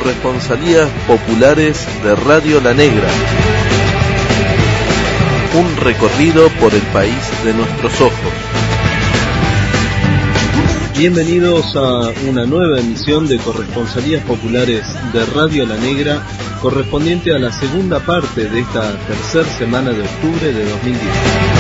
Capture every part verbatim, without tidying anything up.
Corresponsalías populares de Radio La Negra. Un recorrido por el país de nuestros ojos. Bienvenidos a una nueva emisión de Corresponsalías populares de Radio La Negra, correspondiente a la segunda parte de esta tercera semana de octubre de dos mil diez.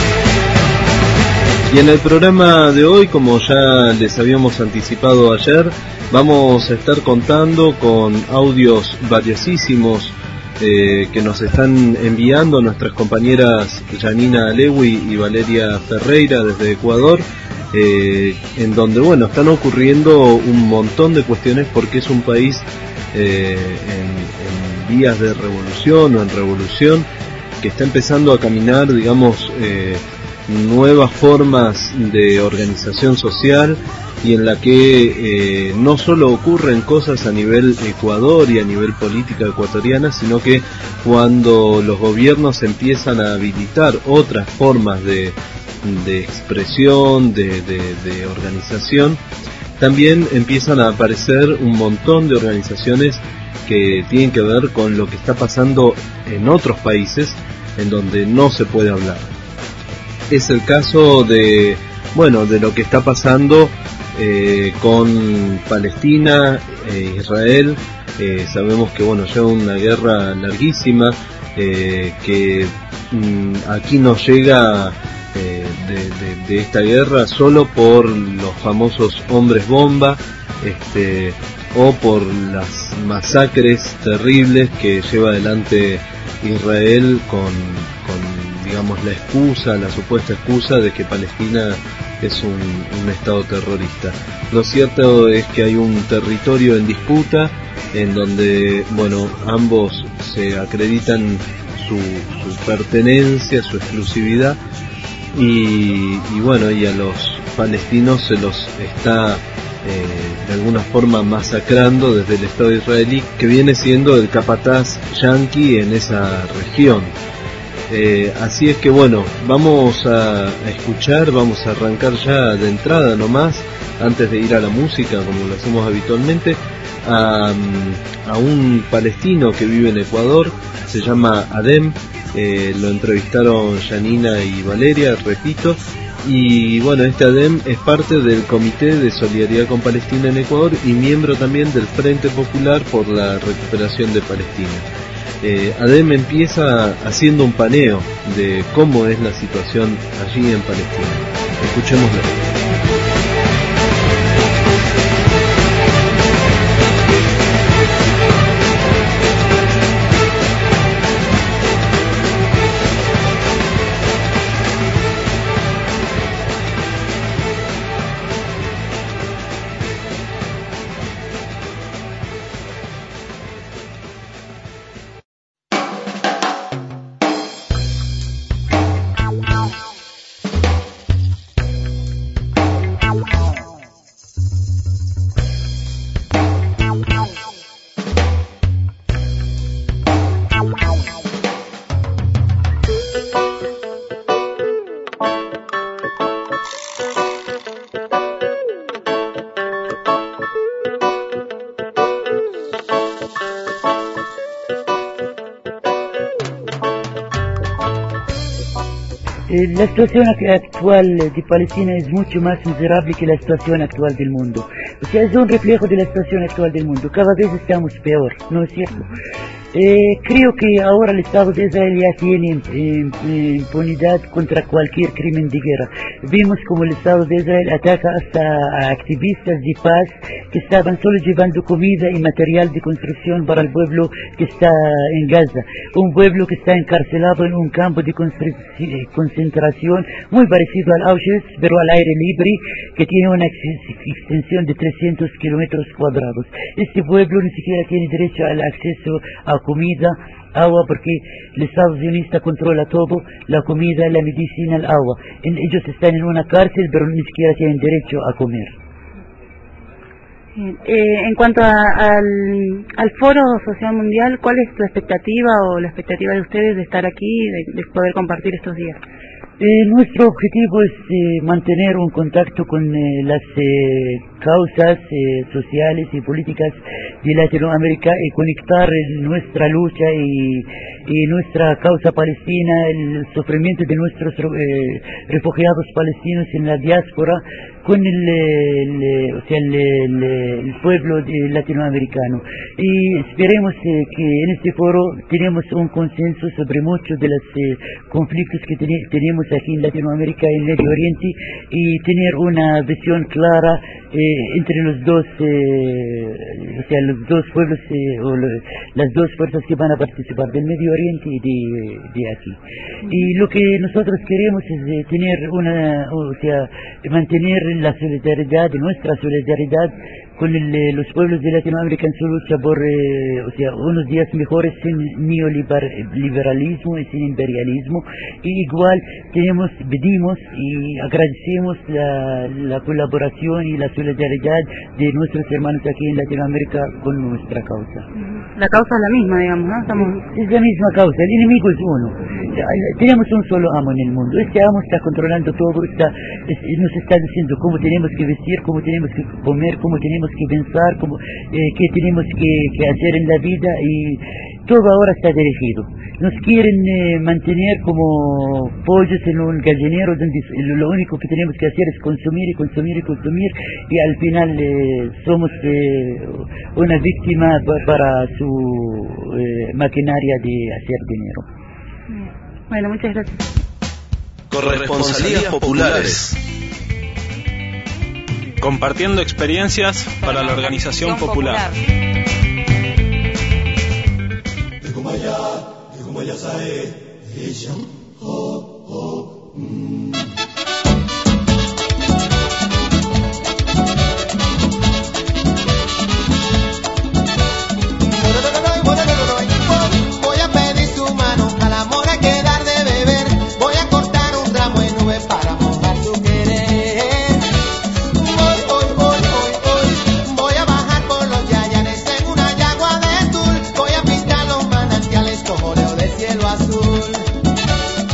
Y en el programa de hoy, como ya les habíamos anticipado ayer, vamos a estar contando con audios valiosísimos eh, que nos están enviando nuestras compañeras Janina Alewi y Valeria Ferreira desde Ecuador, eh, en donde bueno están ocurriendo un montón de cuestiones porque es un país eh, en, en vías de revolución o en revolución, que está empezando a caminar, digamos, eh, nuevas formas de organización social, y en la que eh, no solo ocurren cosas a nivel Ecuador y a nivel política ecuatoriana, sino que cuando los gobiernos empiezan a habilitar otras formas de, de expresión, de, de, de organización, también empiezan a aparecer un montón de organizaciones que tienen que ver con lo que está pasando en otros países en donde no se puede hablar. Es el caso de, bueno, de lo que está pasando eh, con Palestina, eh, Israel. Eh, sabemos que, bueno, lleva una guerra larguísima, eh, que mm, aquí nos llega eh, de, de, de esta guerra solo por los famosos hombres bomba, este, o por las masacres terribles que lleva adelante Israel con, con digamos la excusa, la supuesta excusa de que Palestina es un, un estado terrorista. Lo cierto es que hay un territorio en disputa en donde, bueno, ambos se acreditan su, su pertenencia, su exclusividad, y, y bueno, y a los palestinos se los está eh, de alguna forma masacrando desde el Estado israelí, que viene siendo el capataz yanqui en esa región. Eh, así es que bueno, vamos a, a escuchar, vamos a arrancar ya de entrada nomás, antes de ir a la música como lo hacemos habitualmente, a, a un palestino que vive en Ecuador, se llama Adem, eh, lo entrevistaron Janina y Valeria, repito, y bueno, este Adem es parte del Comité de Solidaridad con Palestina en Ecuador y miembro también del Frente Popular por la Recuperación de Palestina. Eh, Adem empieza haciendo un paneo de cómo es la situación allí en Palestina. Escuchémoslo. La situación actual de Palestina es mucho más miserable que la situación actual del mundo. O sea, es un reflejo de la situación actual del mundo. Cada vez estamos peor, ¿no es cierto? Eh, creo que ahora el Estado de Israel ya tiene eh, eh, impunidad contra cualquier crimen de guerra. Vimos como el Estado de Israel ataca hasta a activistas de paz que estaban solo llevando comida y material de construcción para el pueblo que está en Gaza, un pueblo que está encarcelado en un campo de concentración muy parecido al Auschwitz, pero al aire libre, que tiene una ex extensión de trescientos kilómetros cuadrados. Este pueblo ni siquiera tiene derecho al acceso a comida, agua, porque el Estado sionista controla todo, la comida, la medicina, el agua. En, ellos están en una cárcel, pero ni siquiera tienen derecho a comer. Eh, en cuanto a, al, al Foro Social Mundial, ¿cuál es tu expectativa o la expectativa de ustedes de estar aquí, de, de poder compartir estos días? Eh, nuestro objetivo es eh, mantener un contacto con eh, las eh, causas eh, sociales y políticas de Latinoamérica y conectar eh, nuestra lucha y, y nuestra causa palestina, el sufrimiento de nuestros eh, refugiados palestinos en la diáspora con el, el, o sea, el, el, el pueblo de latinoamericano. Y esperemos eh, que en este foro tenemos un consenso sobre muchos de los eh, conflictos que ten tenemos aquí en Latinoamérica y en Medio Oriente y tener una visión clara eh, entre los dos, eh, o sea, los dos pueblos eh, o lo, las dos fuerzas que van a participar del Medio Oriente y de, de aquí. Y lo que nosotros queremos es eh, tener una, o sea, mantener la solidaridad, nuestra solidaridad con el, eh, los pueblos de Latinoamérica en su lucha por eh, o sea, unos días mejores sin neoliberalismo y sin imperialismo. Y igual tenemos, pedimos y agradecemos la, la colaboración y la solidaridad de nuestros hermanos aquí en Latinoamérica con nuestra causa. La causa es la misma, digamos, ¿no? Estamos... Es la misma causa, el enemigo es uno. Tenemos un solo amo en el mundo. Este amo está controlando todo, está, es, nos está diciendo cómo tenemos que vestir, cómo tenemos que comer, cómo tenemos que pensar, cómo, eh, qué tenemos que, que hacer en la vida, y todo ahora está dirigido. Nos quieren eh, mantener como pollos en un gallinero donde lo único que tenemos que hacer es consumir y consumir y consumir, y al final eh, somos eh, una víctima para su eh, maquinaria de hacer dinero. Bueno, muchas gracias. Corresponsalías populares. Compartiendo experiencias para la organización popular. Voy a pedir su mano, al amor hay que dar de beber. Voy a cortar un ramo de nubes para mojar su querer. Hoy, hoy, hoy, hoy, hoy, voy a bajar por los yayanes en una yagua de tul. Voy a pintar los manantiales con óleo de cielo azul.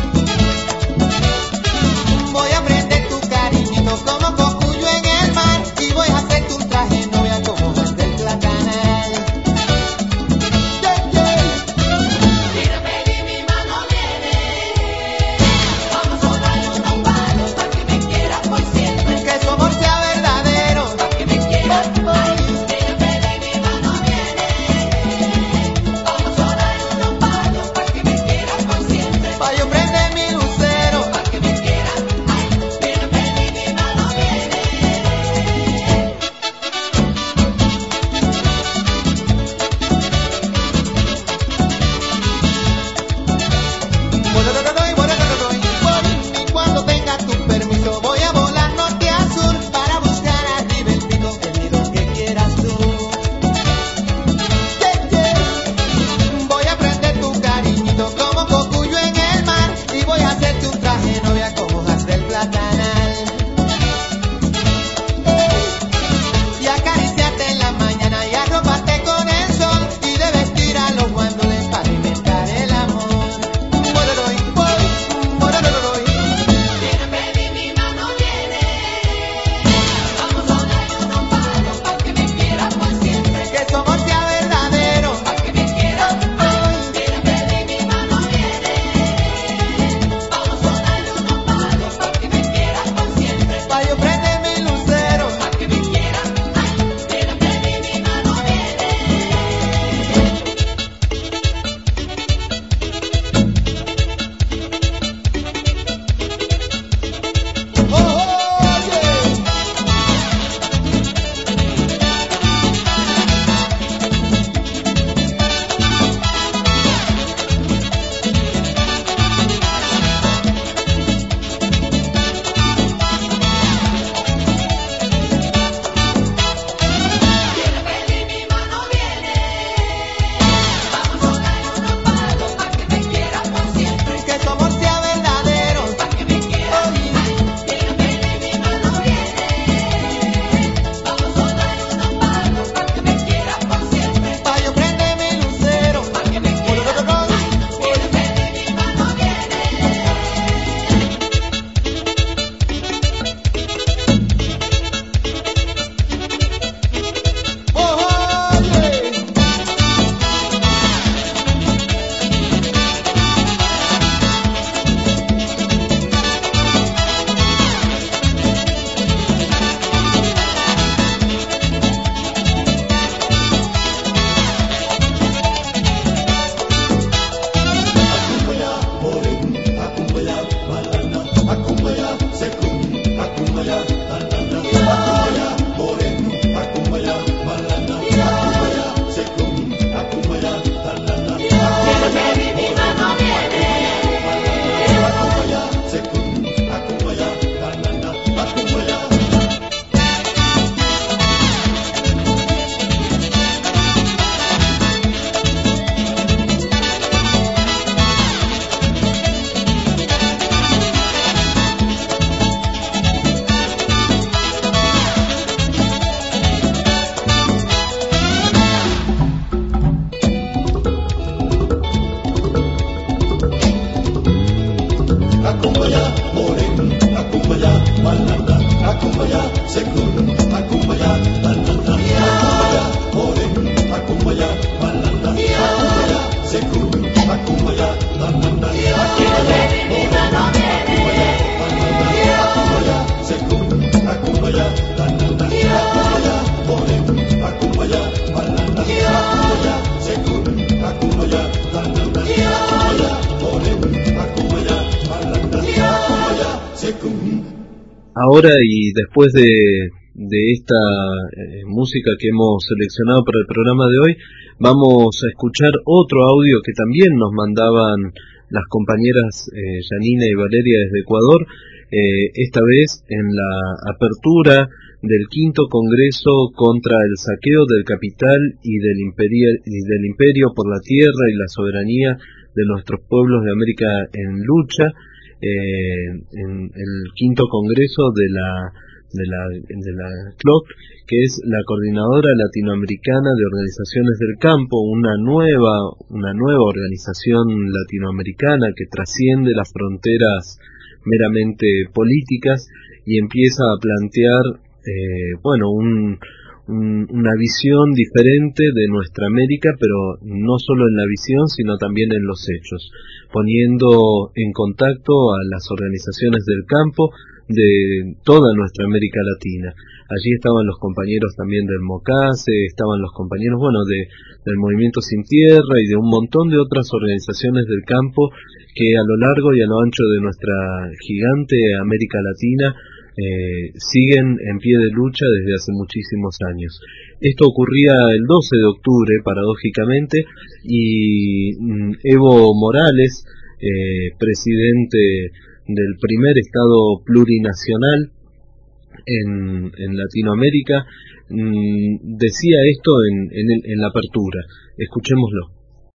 ahora y después de, de esta eh, música que hemos seleccionado para el programa de hoy, vamos a escuchar otro audio que también nos mandaban las compañeras eh, Yanina y Valeria desde Ecuador, eh, esta vez en la apertura del quinto Congreso contra el saqueo del capital y del, imperio, y del imperio por la tierra y la soberanía de nuestros pueblos de América en lucha, eh, en el quinto Congreso de la de la de la C L O C, que es la Coordinadora Latinoamericana de Organizaciones del Campo, una nueva una nueva organización latinoamericana que trasciende las fronteras meramente políticas y empieza a plantear eh, bueno un, un una visión diferente de nuestra América, pero no solo en la visión sino también en los hechos, poniendo en contacto a las organizaciones del campo de toda nuestra América Latina. Allí estaban los compañeros también del MOCASE, estaban los compañeros, bueno, de, del Movimiento Sin Tierra y de un montón de otras organizaciones del campo que a lo largo y a lo ancho de nuestra gigante América Latina eh, siguen en pie de lucha desde hace muchísimos años. Esto ocurría el doce de octubre, paradójicamente, y mm, Evo Morales, eh, presidente del primer Estado plurinacional en, en Latinoamérica, mmm, decía esto en, en, el, en la apertura. Escuchémoslo.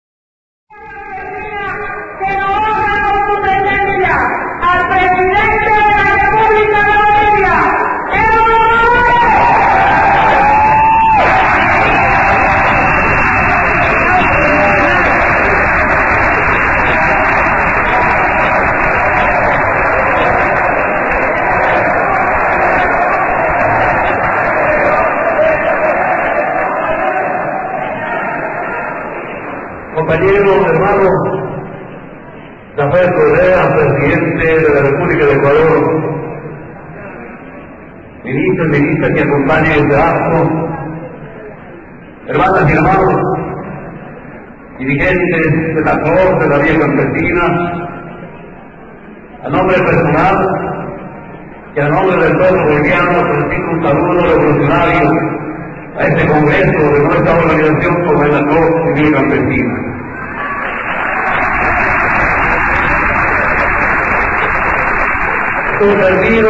Al presidente de la República de Bolivia, Evo compañeros, hermanos, Rafael Correa, presidente de la República de Ecuador, ministros y ministras que acompañan este acto, hermanas y hermanos, dirigentes de la Corte de la Vía Campesina, a nombre personal y a nombre del pueblo boliviano, presento un saludo revolucionario a este Congreso de nuestra organización como es la Corte de Vía Campesina. Estoy servido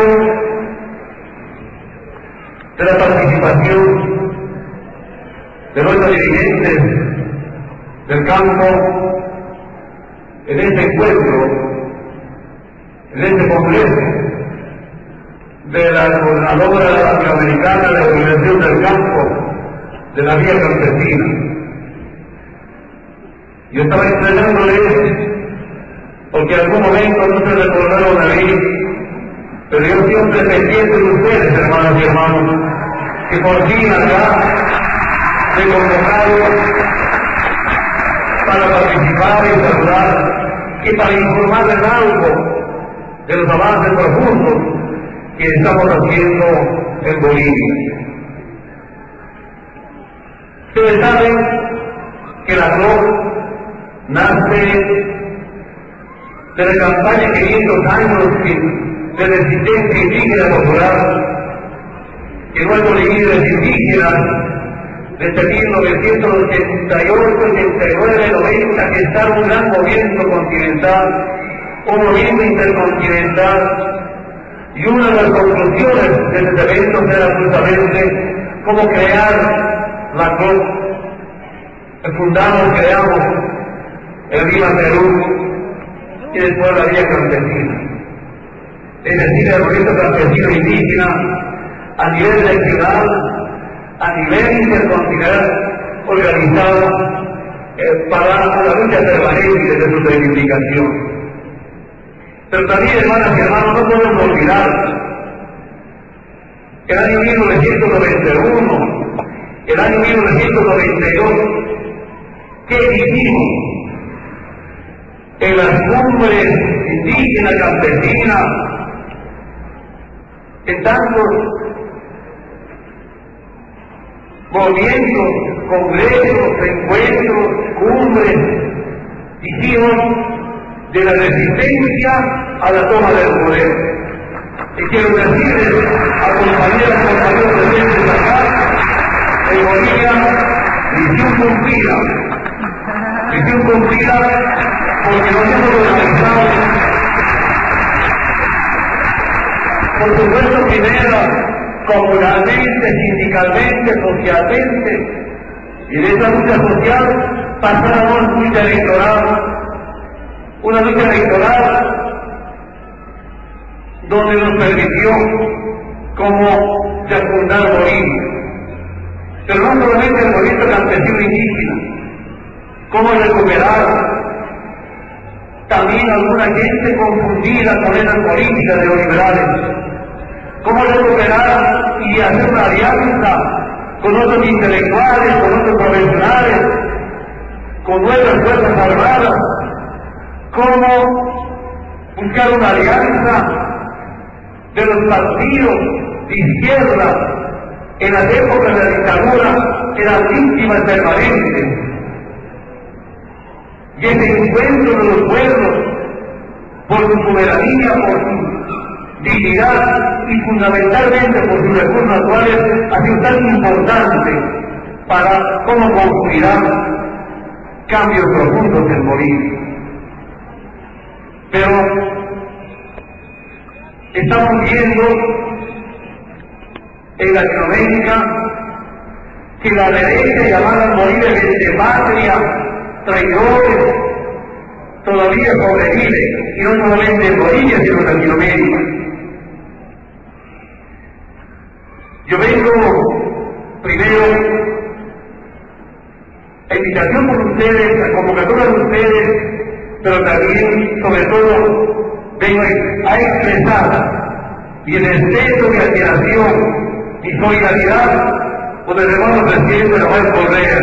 de la participación de nuestros dirigentes del campo en este encuentro, en este congreso de la Coordinadora Latinoamericana de la Organización del Campo de la Vía Campesina. Yo estaba expresándoles porque en algún momento no se recordaron a mí, pero yo siempre pendiente de ustedes, hermanos y hermanos, que por fin acá se convocaron para participar y saludar y para informarles algo de los avances profundos que estamos haciendo en Bolivia. Ustedes saben que la C L O C nace de la campaña quinientos años de resistencia indígena popular que nuestros líderes indígenas desde mil novecientos ochenta y ocho, ochenta y nueve, noventa, que está un gran movimiento continental, un movimiento intercontinental, y una de las conclusiones de estos eventos era justamente cómo crear la C L O C. Fundamos, creamos el Lima Perú y después la Vía Campesina. Es decir, el movimiento campesino indígena a nivel regional, a nivel intercontinental, organizado eh, para la lucha permanente de su reivindicación. Pero también, hermanas y hermanos, no podemos olvidar que el año mil novecientos noventa y uno, el año mil novecientos noventa y dos, ¿qué hicimos? En las cumbres indígenas, campesinas, en tantos movimientos, congresos, encuentros, cumbres, hicimos de la resistencia a la toma del poder. Y quiero decirles a compañeras y compañeros presentes acá, en Bolivia, misión cumplida. Misión cumplida porque nos hemos organizado. Por supuesto, primero, comunalmente, sindicalmente, socialmente. Y de esa lucha social pasamos una lucha electoral. Una lucha electoral donde nos permitió como fecundar Bolivia. Pero no solamente el movimiento campesino indígena, cómo recuperar también alguna gente confundida con esas políticas de los liberales, cómo recuperar y hacer una alianza con otros intelectuales, con otros profesionales, con nuestras fuerzas armadas, cómo buscar una alianza de los partidos de izquierda en las épocas de la dictadura eran víctimas permanentes. Y ese encuentro de los pueblos por su soberanía, por su dignidad y fundamentalmente por sus recursos naturales ha sido tan importante para cómo construirán cambios profundos en Bolivia. Pero estamos viendo en Latinoamérica que la derecha llamada en Bolivia de patria, traidores, todavía sobrevive, y no solamente en Bolivia, sino en Latinoamérica. Yo vengo primero a invitación por ustedes, a convocatoria de ustedes, pero también, sobre todo, vengo a expresar mi respeto, mi admiración, mi solidaridad con el hermano presidente Rafael Correa.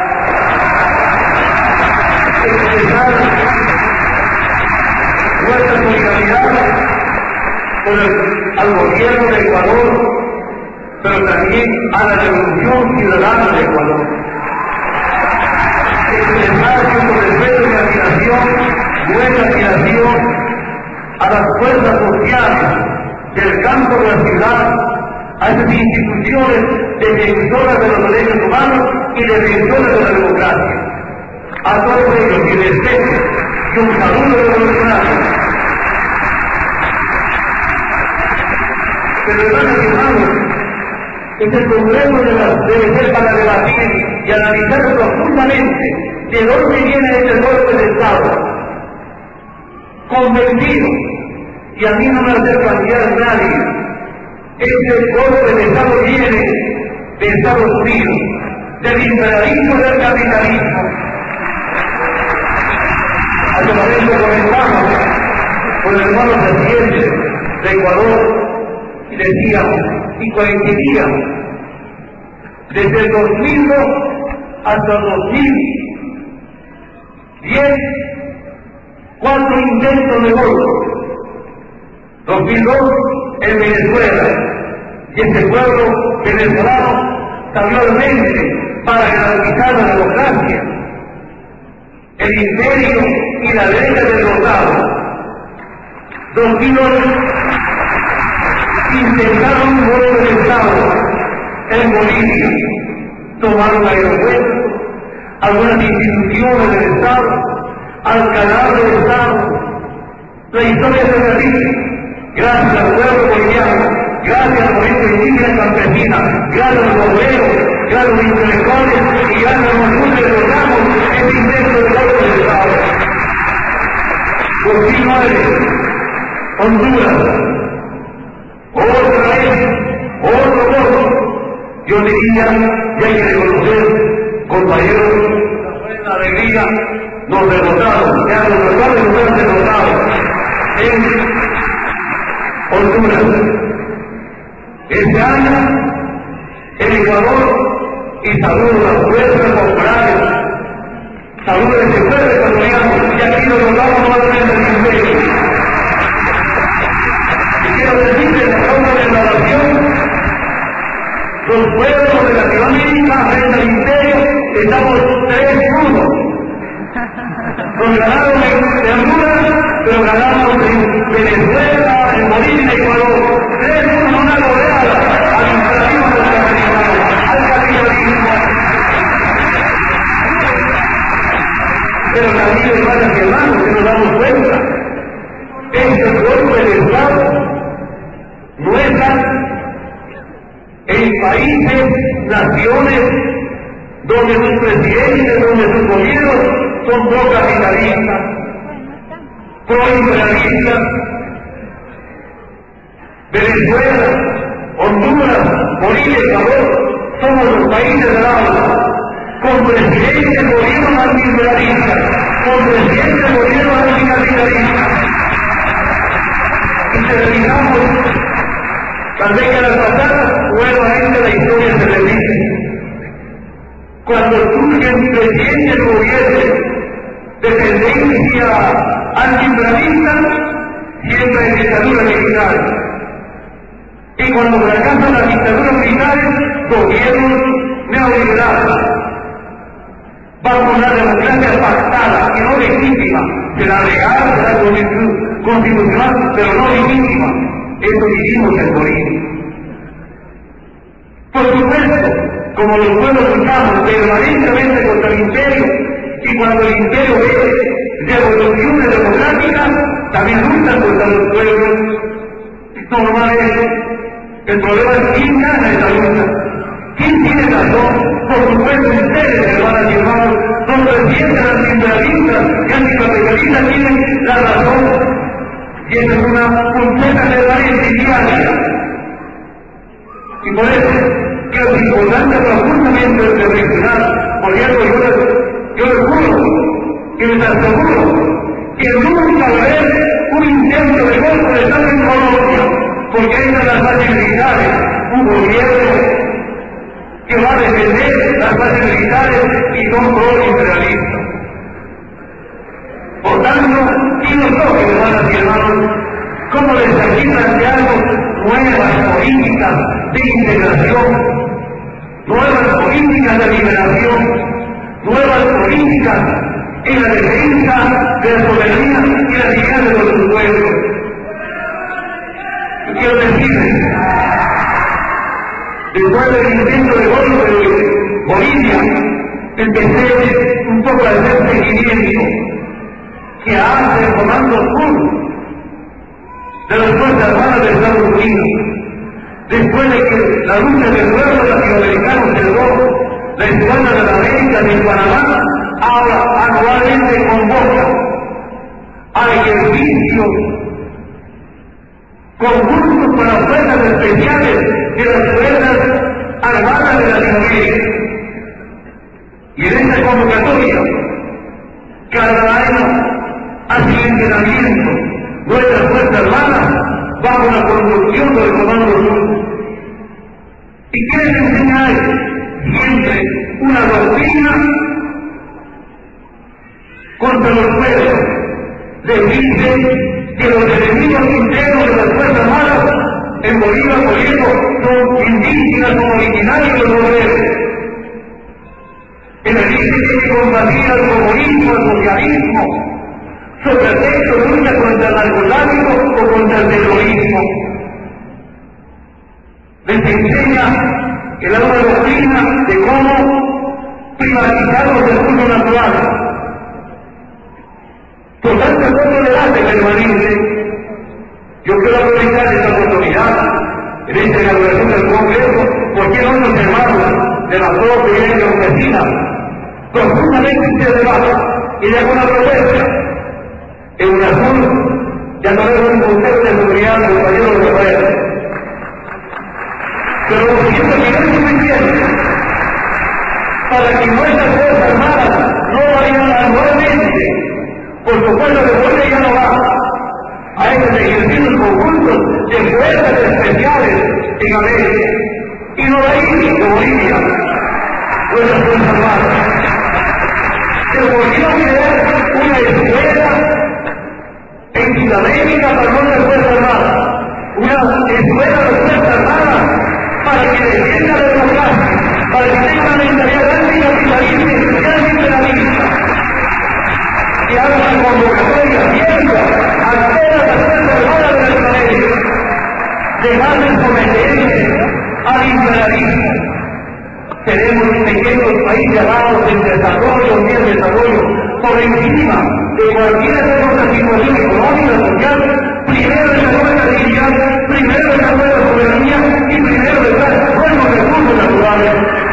Expresar nuestra solidaridad con el, al gobierno de Ecuador, pero también a la revolución ciudadana de Ecuador. Expresar nuestro respeto y admiración, nuestra admiración a las fuerzas sociales del campo de la ciudad, a esas instituciones defensoras de los derechos humanos y defensoras de la democracia. A todos ellos, mi respeto y un saludo revolucionario. Pero hermanos y hermanos, este Congreso debe ser para debatir y analizar profundamente de dónde viene este golpe de Estado. Convencido, y a mí no me hace cambiar nadie, este golpe de Estado viene de Estados Unidos, del imperialismo y del capitalismo. Hace un momento comentamos con el hermano presidente de Ecuador y decíamos, y coincidíamos, desde el dos mil dos hasta el dos mil diez, cuatro intentos de golpe. dos mil dos en Venezuela, y este pueblo venezolano salió al frente para garantizar la democracia, el imperio y la derecha derrotados. dos mil ocho intentaron un golpe de Estado en Bolivia, tomaron aeropuertos, algunas instituciones del Estado, al canal del Estado. La historia se repite. Gracias al pueblo boliviano, gracias al movimiento indígena y campesina, gracias a los obreros, gracias a los intelectuales y gracias a los muchos que logramos este intento de golpe de Estado. dos mil nueve, Honduras, otra vez, otro voto. Yo diría, y hay que reconocer, compañeros, la alegría, nos derrotaron, ya los derrotados nos han derrotado en Honduras. Este año, en Ecuador, y saludo a las fuerzas populares, saludo a ese pueblo ecuatoriano, y aquí nos logramos nuevamente el imperio. Y quiero decirles a forma de declaración, los pueblos de Latinoamérica frente al imperio estamos tres uno. Nos ganaron en Honduras, pero ganamos en Venezuela, en Bolivia y Ecuador. pero también, hermanas y hermanos, que nos damos cuenta, este cuerpo del Estado no está en países, naciones, donde sus presidentes, donde sus gobiernos son pro-capitalistas, pro-imperialistas. Venezuela, Honduras, Bolivia y Ecuador somos los países del habla, con presidentes de gobierno antiimperialistas, con presidentes de gobierno anticapitalistas. Y terminamos las décadas pasadas, nuevamente la historia se repite. Cuando surgen presidentes de gobierno de tendencia antiimperialista, siempre hay dictadura militar. Y cuando fracasan las dictaduras militares, gobiernos neoliberales. Bajo una democracia pactada y no legítima, será legal, será constitucional, pero no legítima. Eso vivimos en Bolivia. Por supuesto, como los pueblos luchamos permanentemente contra el imperio, y cuando el imperio ve revoluciones democráticas, también luchan contra los pueblos. Normal es. El problema es quién gana esta lucha. ¿Quién tiene razón? Por supuesto, ustedes, hermanas y hermanos, los presidentes antiimperialistas y anticapitalistas tienen la razón. Y esa es una completa permanencia diaria. Y por eso, que es importante profundamente reflexionar. Por ejemplo, yo les, yo les juro, y les aseguro, que nunca va a haber un intento de golpe de Estado en Colombia. Porque hay las facilidades, un gobierno que va a defender las facilidades y son pro-imperialistas. Por tanto, y nosotros, hermanas y hermanos, como les aquí planteamos nuevas políticas de integración, nuevas políticas de liberación, nuevas políticas en la defensa de la soberanía y la dignidad de nuestros pueblos. Quiero decirles, después del intento de golpe de Bolivia, empecé un poco a hacer seguimiento que hace el Comando Sur de las Fuerzas Armadas de Estados Unidos. Después de que la lucha del pueblo latinoamericano cerró la Escuadra de la América de Panamá, ahora anualmente convoca al ejercicio concursos para fuerzas especiales de las Fuerzas Armadas de Latinoamérica. Y en esta convocatoria, cada año hace entrenamiento nuestras Fuerzas Armadas bajo la conducción del Comando Sur. Y quieren enseñar siempre una doctrina contra los pueblos. Les dice que los enemigos internos de las Fuerzas Armadas en Bolivia, por ejemplo, son indígenas o originarios de los obreros. Que les dice que hay que combatir al comunismo, al socialismo, sobre texto de lucha contra el narcotráfico o contra el terrorismo. Les enseña que la nueva doctrina de cómo privatizar los recursos naturales. Por tanto, es otro debate permanente. Yo quiero aprovechar esta oportunidad en esta inauguración del Congreso, porque nuestros hermanos de la propia iglesia campesina profundamente este debate y de alguna propuesta. En UNASUR ya no es un consejo de seguridad del compañero de Rafael. Pero lo siento que no es suficiente para que nuestras Fuerzas Armadas no vayan anualmente. Por supuesto que Bolivia ya no va a estos ejercicios conjuntos de fuerzas especiales en América. Y no va a ir de Bolivia nuestras Fuerzas Armadas. Se volvió a crear una escuela en Sudamérica para nuestras Fuerzas Armadas. Una escuela de Fuerzas Armadas para que defienda la democracia, para que tenga una mentalidad anticapitalista y antiimperialista. Que haga una convocatoria abierta a todas las Fuerzas Armadas de Latinoamérica, dejar de someterse al imperialismo. Tenemos pequeños países llamados en desarrollo y en desarrollo, por encima de cualquier otra situación económica o social, primero desarrollo la dignidad, primero desarrollo la soberanía y primero desarrollo nuevos recursos naturales.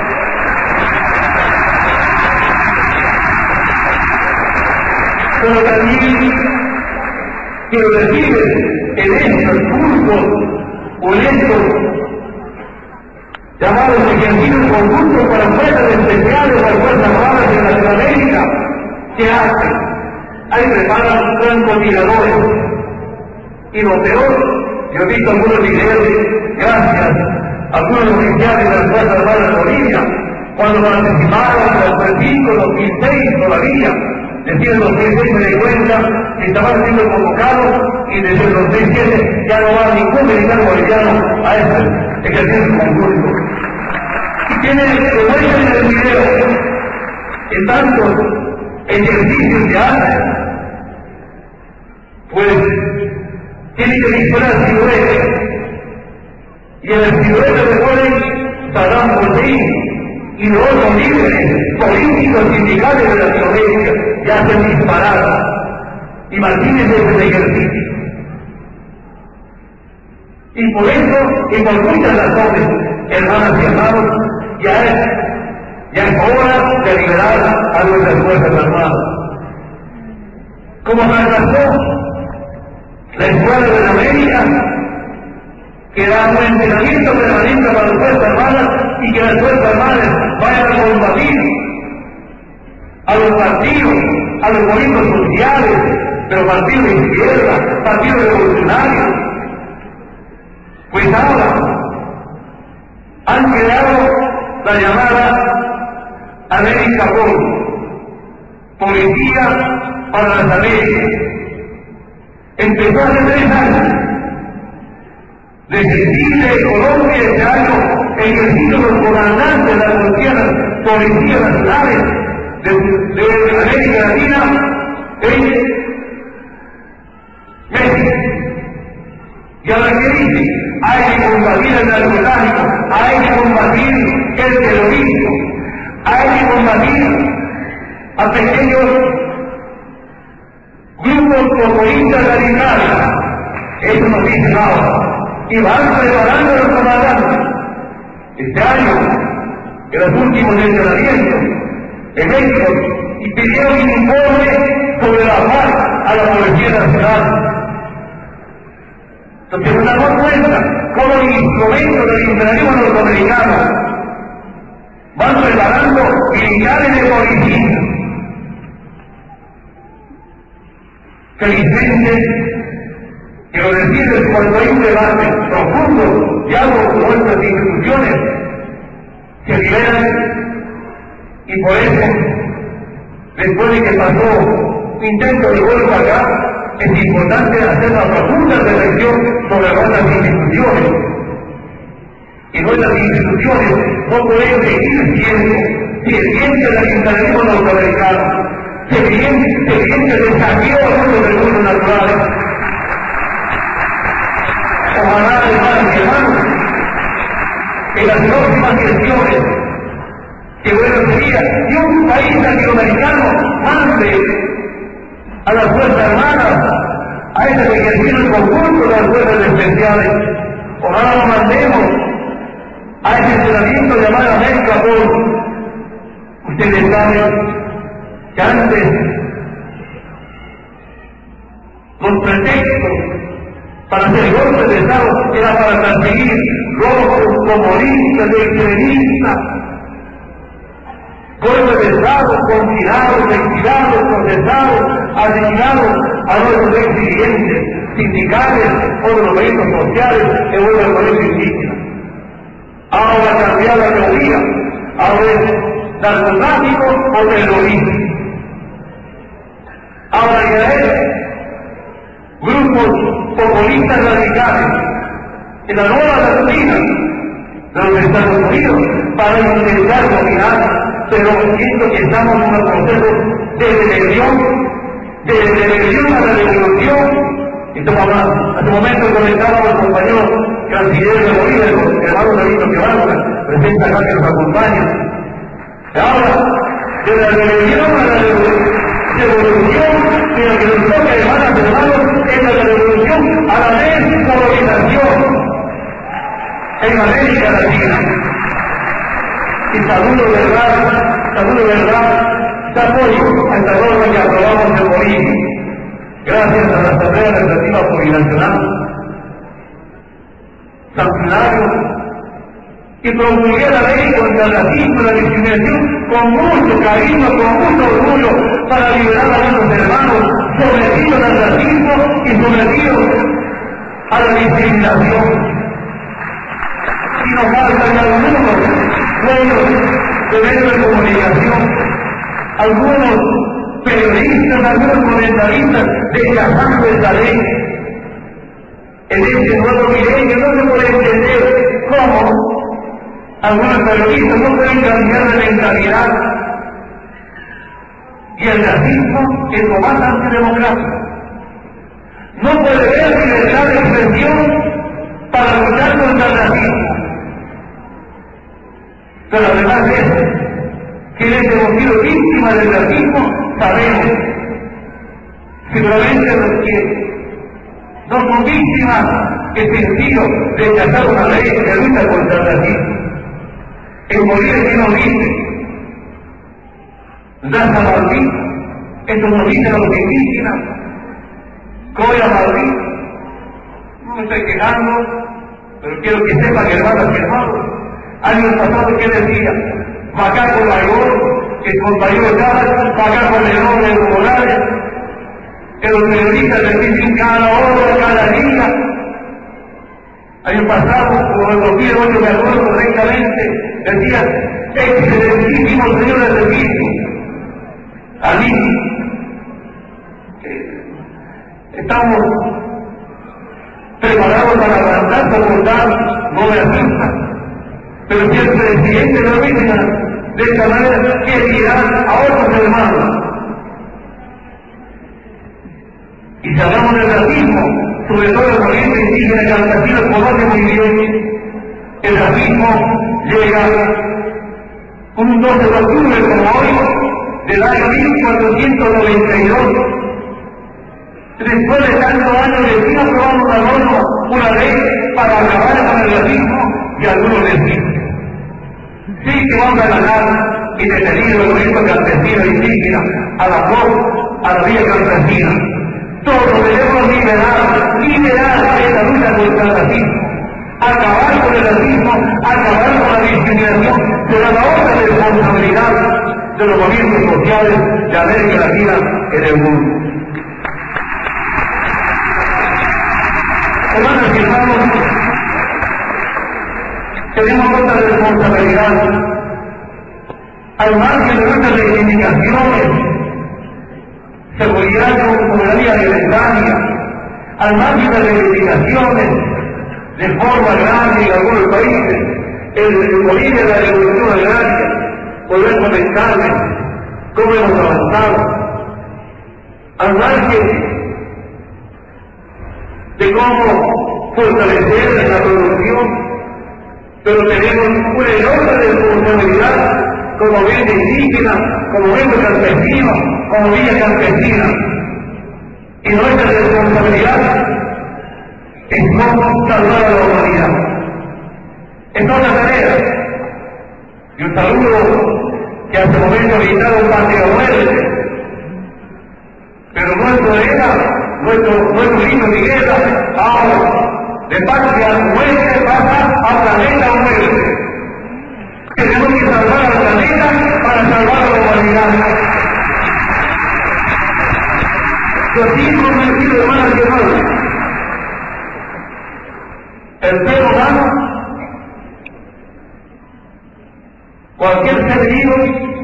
Pero también quiero decirles en estos cursos o en estos llamados ejercicios conjuntos para fuerzas especiales o fuerzas armadas en Latinoamérica, ¿qué hacen? Ahí preparan francotiradores. Y lo peor, yo he visto algunos videos, gracias a algunos oficiales de las fuerzas armadas de Bolivia, cuando participaron en los versículos dos mil seis todavía, desde el dos mil seis me di cuenta que estaban siendo convocados y desde el dos mil siete ya no va ningún militar boliviano a este ejercicio conjunto. Y tienen que muestran en el video que tantos ejercicios que hacen, pues tienen que disparar siluetas, y en el silueta se ponen Saddam Hussein y los otros líderes políticos sindicales de Latinoamérica que hacen disparadas. Imagínense ese ejercicio. Y por eso, y por muchas razones, hermanas y hermanos, ya es, ya es hora de liberar a nuestras fuerzas armadas. Como fracasó la Escuela de América, que da un entrenamiento permanente para las fuerzas armadas y que las fuerzas armadas vayan a combatir a los partidos, a los movimientos sociales, pero partidos de izquierda, partidos revolucionarios. Pues ahora han creado la llamada América Gol, Policía para las Américas. Empezó hace tres años. Desde Chile, Colombia, este año, ejercicio los comandantes de las policías, policías nacionales de, de América Latina en México. Y ahora que dice, hay que combatir el narcotráfico, hay que combatir el terrorismo, hay que combatir a pequeños grupos populistas radicales. Eso nos dice ahora. Y van preparando a los comandantes. Este año, en los últimos entrenamientos en México, y pidieron un informe sobre la FARC a la Policía Nacional. Entonces nos damos cuenta cómo el instrumento del imperialismo norteamericano van preparando militares de policía. Felizmente, quiero decirles, cuando hay un debate profundo y algo como nuestras instituciones se liberan, y por eso, después de que pasó un intento de golpe acá, es importante hacer una profunda reflexión sobre nuestras instituciones. Y nuestras instituciones no pueden seguir siendo sirvientes del imperialismo norteamericano, sirvientes del saqueo de los recursos naturales. Ojalá, hermanos y hermanos, en las próximas elecciones, que bueno sería que un país latinoamericano mande a las fuerzas armadas a este ejercicio conjunto de las fuerzas especiales. Ojalá lo mandemos a ese entrenamiento llamado América Gol. Ustedes saben que antes los pretextos para hacer golpes de Estado era para perseguir rojos, comunistas, extremistas, golpes de Estado, confinados, exilados, procesados, asesinados a nuestros exdirigentes sindicales o de los movimientos sociales que vuelven al colegio indígena. Ahora cambiar la teoría, ahora es narcotráfico o terrorismo. Ahora ya es grupos populistas radicales en la nueva doctrina de los Estados Unidos para intentar dominar, pero siento que estamos en un proceso de rebelión, de rebelión a la revolución. Estamos hablando, hace un momento comentaba a los compañeros cancilleres de Bolivia, los hermanos David Quebrada, presenta acá que nos acompaña. Ahora, de la rebelión a la revolución, de revolución, sino que nos toca, hermanas y hermanos, es la revolución a la descolonización en América Latina. Y saludo verdad, saludo verdad, te apoyo a esta norma que aprobamos en Bolivia, gracias a la Asamblea Legislativa Plurinacional, sancionaron y promulgué la ley contra el racismo y la discriminación con mucho cariño, con mucho orgullo, para liberar a nuestros hermanos sometidos al racismo y sometidos a la discriminación. Y nos faltan algunos medios de medios de comunicación, algunos periodistas, algunos comentaristas rechazando esta ley. En este nuevo milenio no se puede entender cómo algunos periodistas no pueden cambiar de mentalidad, y el racismo es lo más antidemocrático. No puede haber libertad de expresión para luchar contra el racismo. Pero además de eso, quienes hemos sido víctimas del racismo, sabemos, seguramente los que no son víctimas en sentido de rechazar una ley que lucha contra el racismo. En Bolivia, ¿qué nos dice? Raza Malví, esto nos dicen a los indígenas. Coya Malví, no me estoy quejando, pero quiero que sepan, hermanas y hermanos, años pasados, ¿qué decía? Macaco Mayor, el compañero Chávez, Macaco León de Evo Morales, que los periodistas repiten cada hora, cada día. Año pasado, como el dos mil ocho, me acuerdo correctamente, decía, excelentísimo señor de servicio, allí estamos preparados para aguantar, soportar, no me asusta, pero si el presidente lo dice de esta manera, ¿qué dirán a otros hermanos? Y si hablamos del racismo, sobre todo el movimiento indígena y campesino conoce muy bien, el racismo llega un doce de octubre como hoy del año mil cuatrocientos noventa y dos. Después de tantos años recién aprobamos una norma, una ley para acabar con el racismo, y algunos decían, sí que vamos a ganar y detener el movimiento campesino e indígena a la voz, a la vía campesina. Todos debemos liberar, liberar esta lucha contra el racismo, acabar con el racismo, acabar con la discriminación, será la otra responsabilidad de los movimientos sociales de América Latina en el mundo. Hermanos y hermanos, tenemos otra responsabilidad. Al margen de nuestras reivindicaciones, seguridad como la vía alimentaria, al margen de reivindicaciones de forma agraria en algunos países, en Bolivia la revolución agraria, poder comentarles cómo hemos avanzado, al margen de cómo fortalecer la producción, pero tenemos una enorme responsabilidad como movimiento indígena, como movimiento campesino, como vía campesina. Y nuestra responsabilidad es no salvar a la humanidad. Es otra tarea. Y un saludo que hace momento visitaron Patria Muerte, pero nuestro era, nuestro, nuestro lindo Miguel, ahora, de Patria Muerte pasa a Planeta Muerte. Tenemos que salvar al planeta para salvar a la humanidad. Yo estoy convencido, hermanas y hermanos, el ser humano, cualquier ser vivo,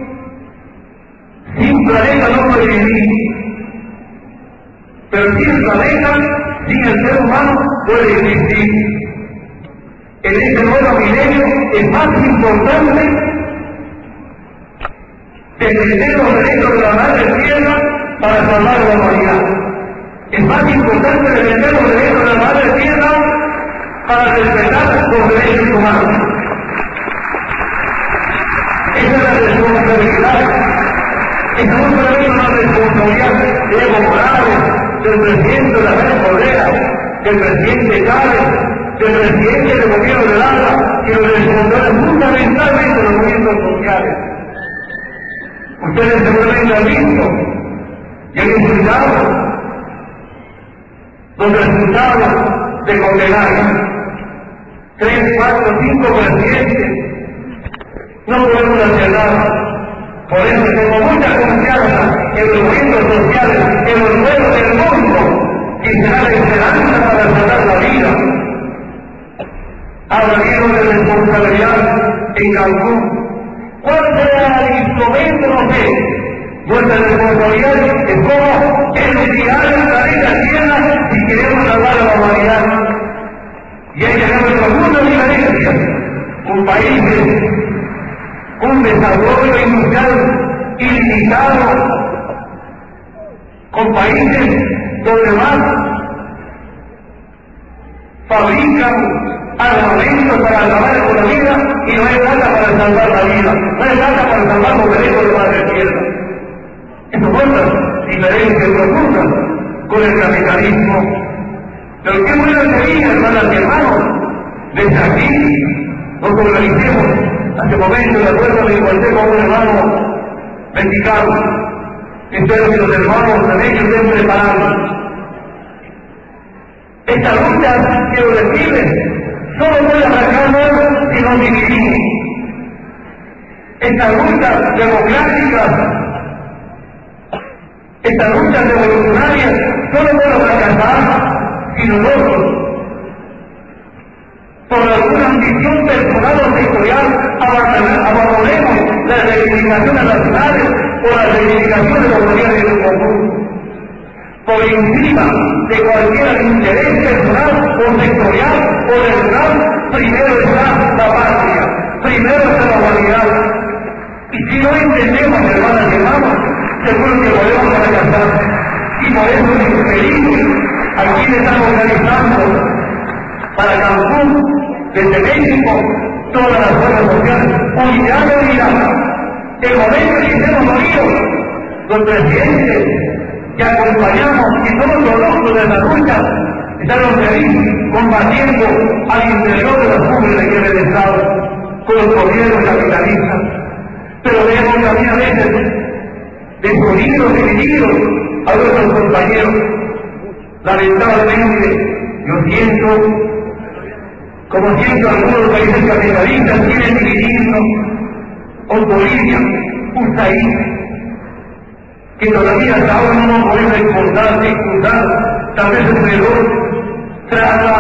sin planeta no puede vivir, pero sin planeta, sin el ser humano, puede existir. En este nuevo milenio es más importante defender los derechos de la madre tierra para salvar a la humanidad. Es más importante defender los derechos de la madre tierra para respetar los derechos humanos. Esa es la responsabilidad, Estamos teniendo una responsabilidad de Evo Morales, del presidente de la Red Cordera, del presidente Chávez, del presidente del gobierno de Lara y los responsables fundamentalmente de los movimientos sociales. Ustedes seguramente han visto y han escuchado los resultados de condenar tres, cuatro, cinco presidentes. No podemos hacer nada. Por eso tengo mucha confianza en los movimientos sociales, en los pueblos del mundo, y será la esperanza para salvar la vida. Ahora quiero de responsabilidad en Cancún. ¿Cuál será el instrumento? No sé. Nuestra responsabilidad es cómo enviar el planeta Tierra si queremos salvar a la humanidad. Y hay que hacer nuestra mundo diferencia. Un país de un desarrollo industrial ilimitado, con países donde más fabrican armamentos para salvar la vida y no hay nada para salvar la vida, no hay nada para salvar los derechos de la madre tierra. Eso muestra diferencias profundas con el capitalismo. Pero qué bueno sería, hermanas y hermanos, desde aquí nos organicemos. Hace momento, de acuerdo, me encontré con un hermano mexicano. Espero que los hermanos también estén preparados. Esta lucha, quiero decirles, solo puede arrancarnos si nos dividimos. Esta lucha democrática, esta lucha revolucionaria, solo puede fracasar si nosotros, por alguna ambición personal o sectorial, abandonemos las reivindicaciones nacionales o las reivindicaciones de los gobiernos del común. Por encima de cualquier interés personal o sectorial o regional, primero está la patria, primero está la humanidad. Y si no entendemos, hermanas y hermanos, seguro que podemos fracasar. Y por eso les pedimos a quienes están organizando para Cancún, desde México, todas las fuerzas sociales, unidad de unidad. El momento en que estemos unidos, los presidentes que acompañamos y todos los rostros de la lucha, estamos felices combatiendo al interior de las cumbres de guerra de Estado con los gobiernos capitalistas. Pero vemos también a veces desunidos, divididos a nuestros compañeros. Lamentablemente, yo siento, como siento algunos países capitalistas quieren dividirnos, o Bolivia, un país que todavía hasta ahora no podemos exportar, exportar, tal vez el reloj trata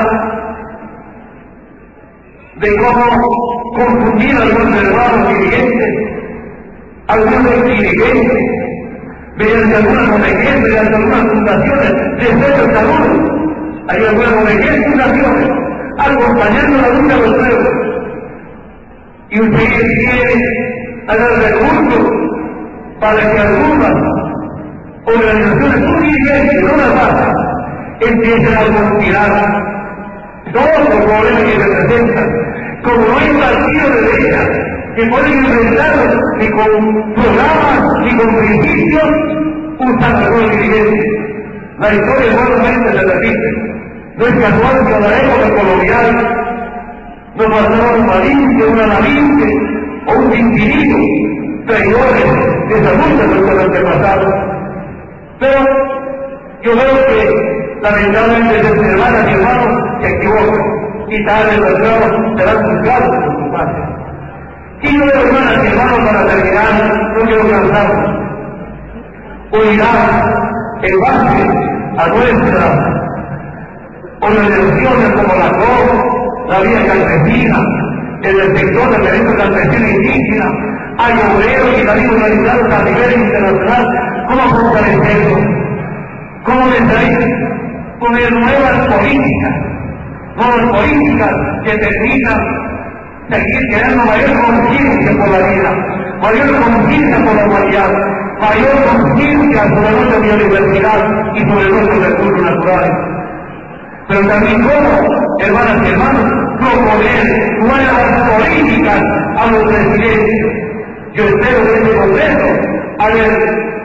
de cómo confundir a algunos hermanos dirigentes, algunos dirigentes, mediante algunas O N G, mediante algunas fundaciones de centro de salud, hay algunas O N G, fundaciones, acompañando la lucha de los pueblos. Y usted quiere dar recursos para que algunas organizaciones dirigentes, no las bajas, empiecen a conspirar todos los problemas que representan. Como no hay partido de derecha que pueden enfrentarlos ni con programas ni con principios, usan algunos dirigentes. La historia igualmente se repite. No es casual que a la época colonial nos pasaron un valiente, una navinte o un individuo, traidores de esa lucha de nuestros antepasados. Pero yo veo que lamentablemente nuestras hermanas y hermanos se equivocan y tarde o temprano serán juzgados por su patria. Y yo veo, hermanas y hermanos, para terminar, no quiero cansarnos. Unidad en base a nuestras organizaciones como la C O P, la Vía Campesina, en el sector de derecho campesino indígena, hay obreros y también organizados a nivel internacional. ¿Cómo fortalecerlos? ¿Cómo traer? Poner nuevas políticas, nuevas políticas que permitan seguir creando mayor conciencia por la vida, mayor conciencia por la humanidad, mayor conciencia sobre nuestra biodiversidad y sobre nuestros recursos naturales. Pero también cómo, hermanas y hermanos, proponer nuevas políticas a los presidentes. Yo espero que este Congreso, al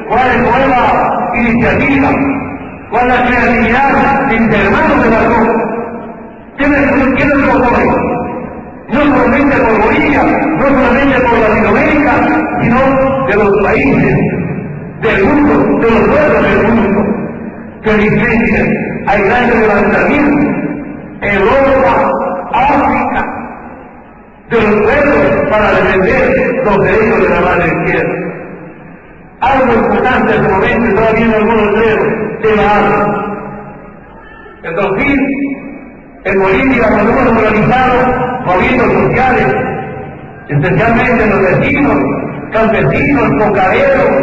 cuál es nueva iniciativa, cuál es la creatividad de intermanos de la cruz. ¿Quiénes quiénes los hoy? No solamente por Bolivia, no solamente por Latinoamérica, sino de los países del mundo, de los pueblos del mundo. Felizmente hay grandes levantamientos en Europa, África, de los pueblos para defender los derechos de la madre izquierda. Algo importante en este momento, estaba viendo algunos dedos de la alma. El dos mil, en Bolivia, cuando hemos organizado movimientos sociales, especialmente los vecinos, campesinos, cocaderos,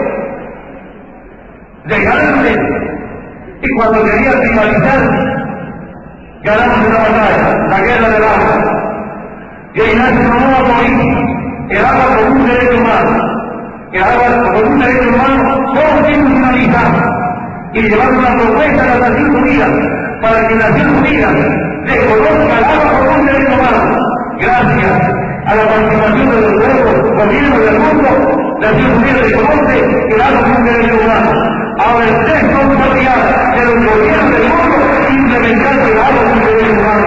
legales, y cuando querían rivalizar, ganamos una batalla, la guerra del agua. Y ahí nace una nueva política, el agua como un derecho humano, el agua como un derecho humano, todos institucionalizados, y llevando una propuesta a las Naciones Unidas, para que las Naciones Unidas reconozca el agua como un derecho humano. Gracias a la participación de los pueblos, gobiernos del mundo, las Naciones Unidas reconoce el agua como un derecho humano. Ahora es responsabilidad de los gobiernos del mundo implementar el agua como un derecho humano.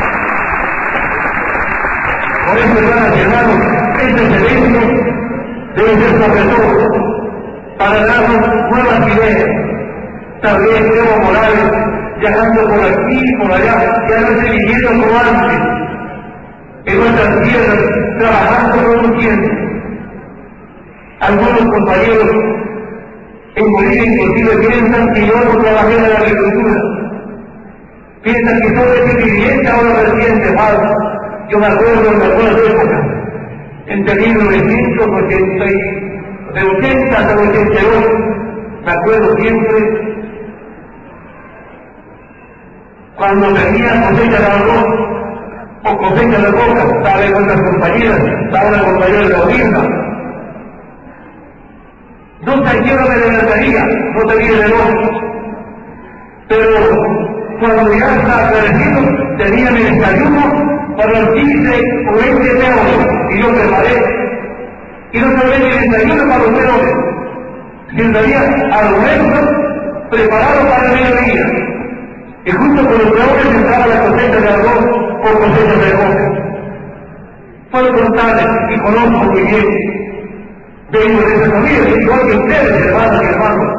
Por eso, hermanas y hermanos, este evento debe ser sobre todo para darnos nuevas ideas. Tal vez Evo Morales, viajando por aquí y por allá, ya no esté viviendo como antes, en nuestras tierras, trabajando todo el tiempo. Algunos compañeros en Bolivia inclusive piensan que yo no trabajé en la agricultura. Piensan que todo ese viviente ahora reciente, falso. Yo me acuerdo en algunas épocas, entre mil novecientos ochenta, de ochenta hasta ochenta y ocho, me acuerdo siempre, cuando tenía cosecha de arroz o cosecha de coca, estaba con las compañeras, estaba una compañera de la gobierno. No cualquiera me levantaría, no tenía el reloj, pero cuando ya estaba crecido, tenía mi desayuno para los quince o veinte peones, y yo preparé, y no solamente el desayuno para los peones, sino también almuerzo preparado para el mediodía, y junto con los peones entraba la cosecha de arroz o cosecha de coca. Puedo contarles, y conozco muy bien, vengo de esa familia, igual que ustedes, hermanos y hermanos.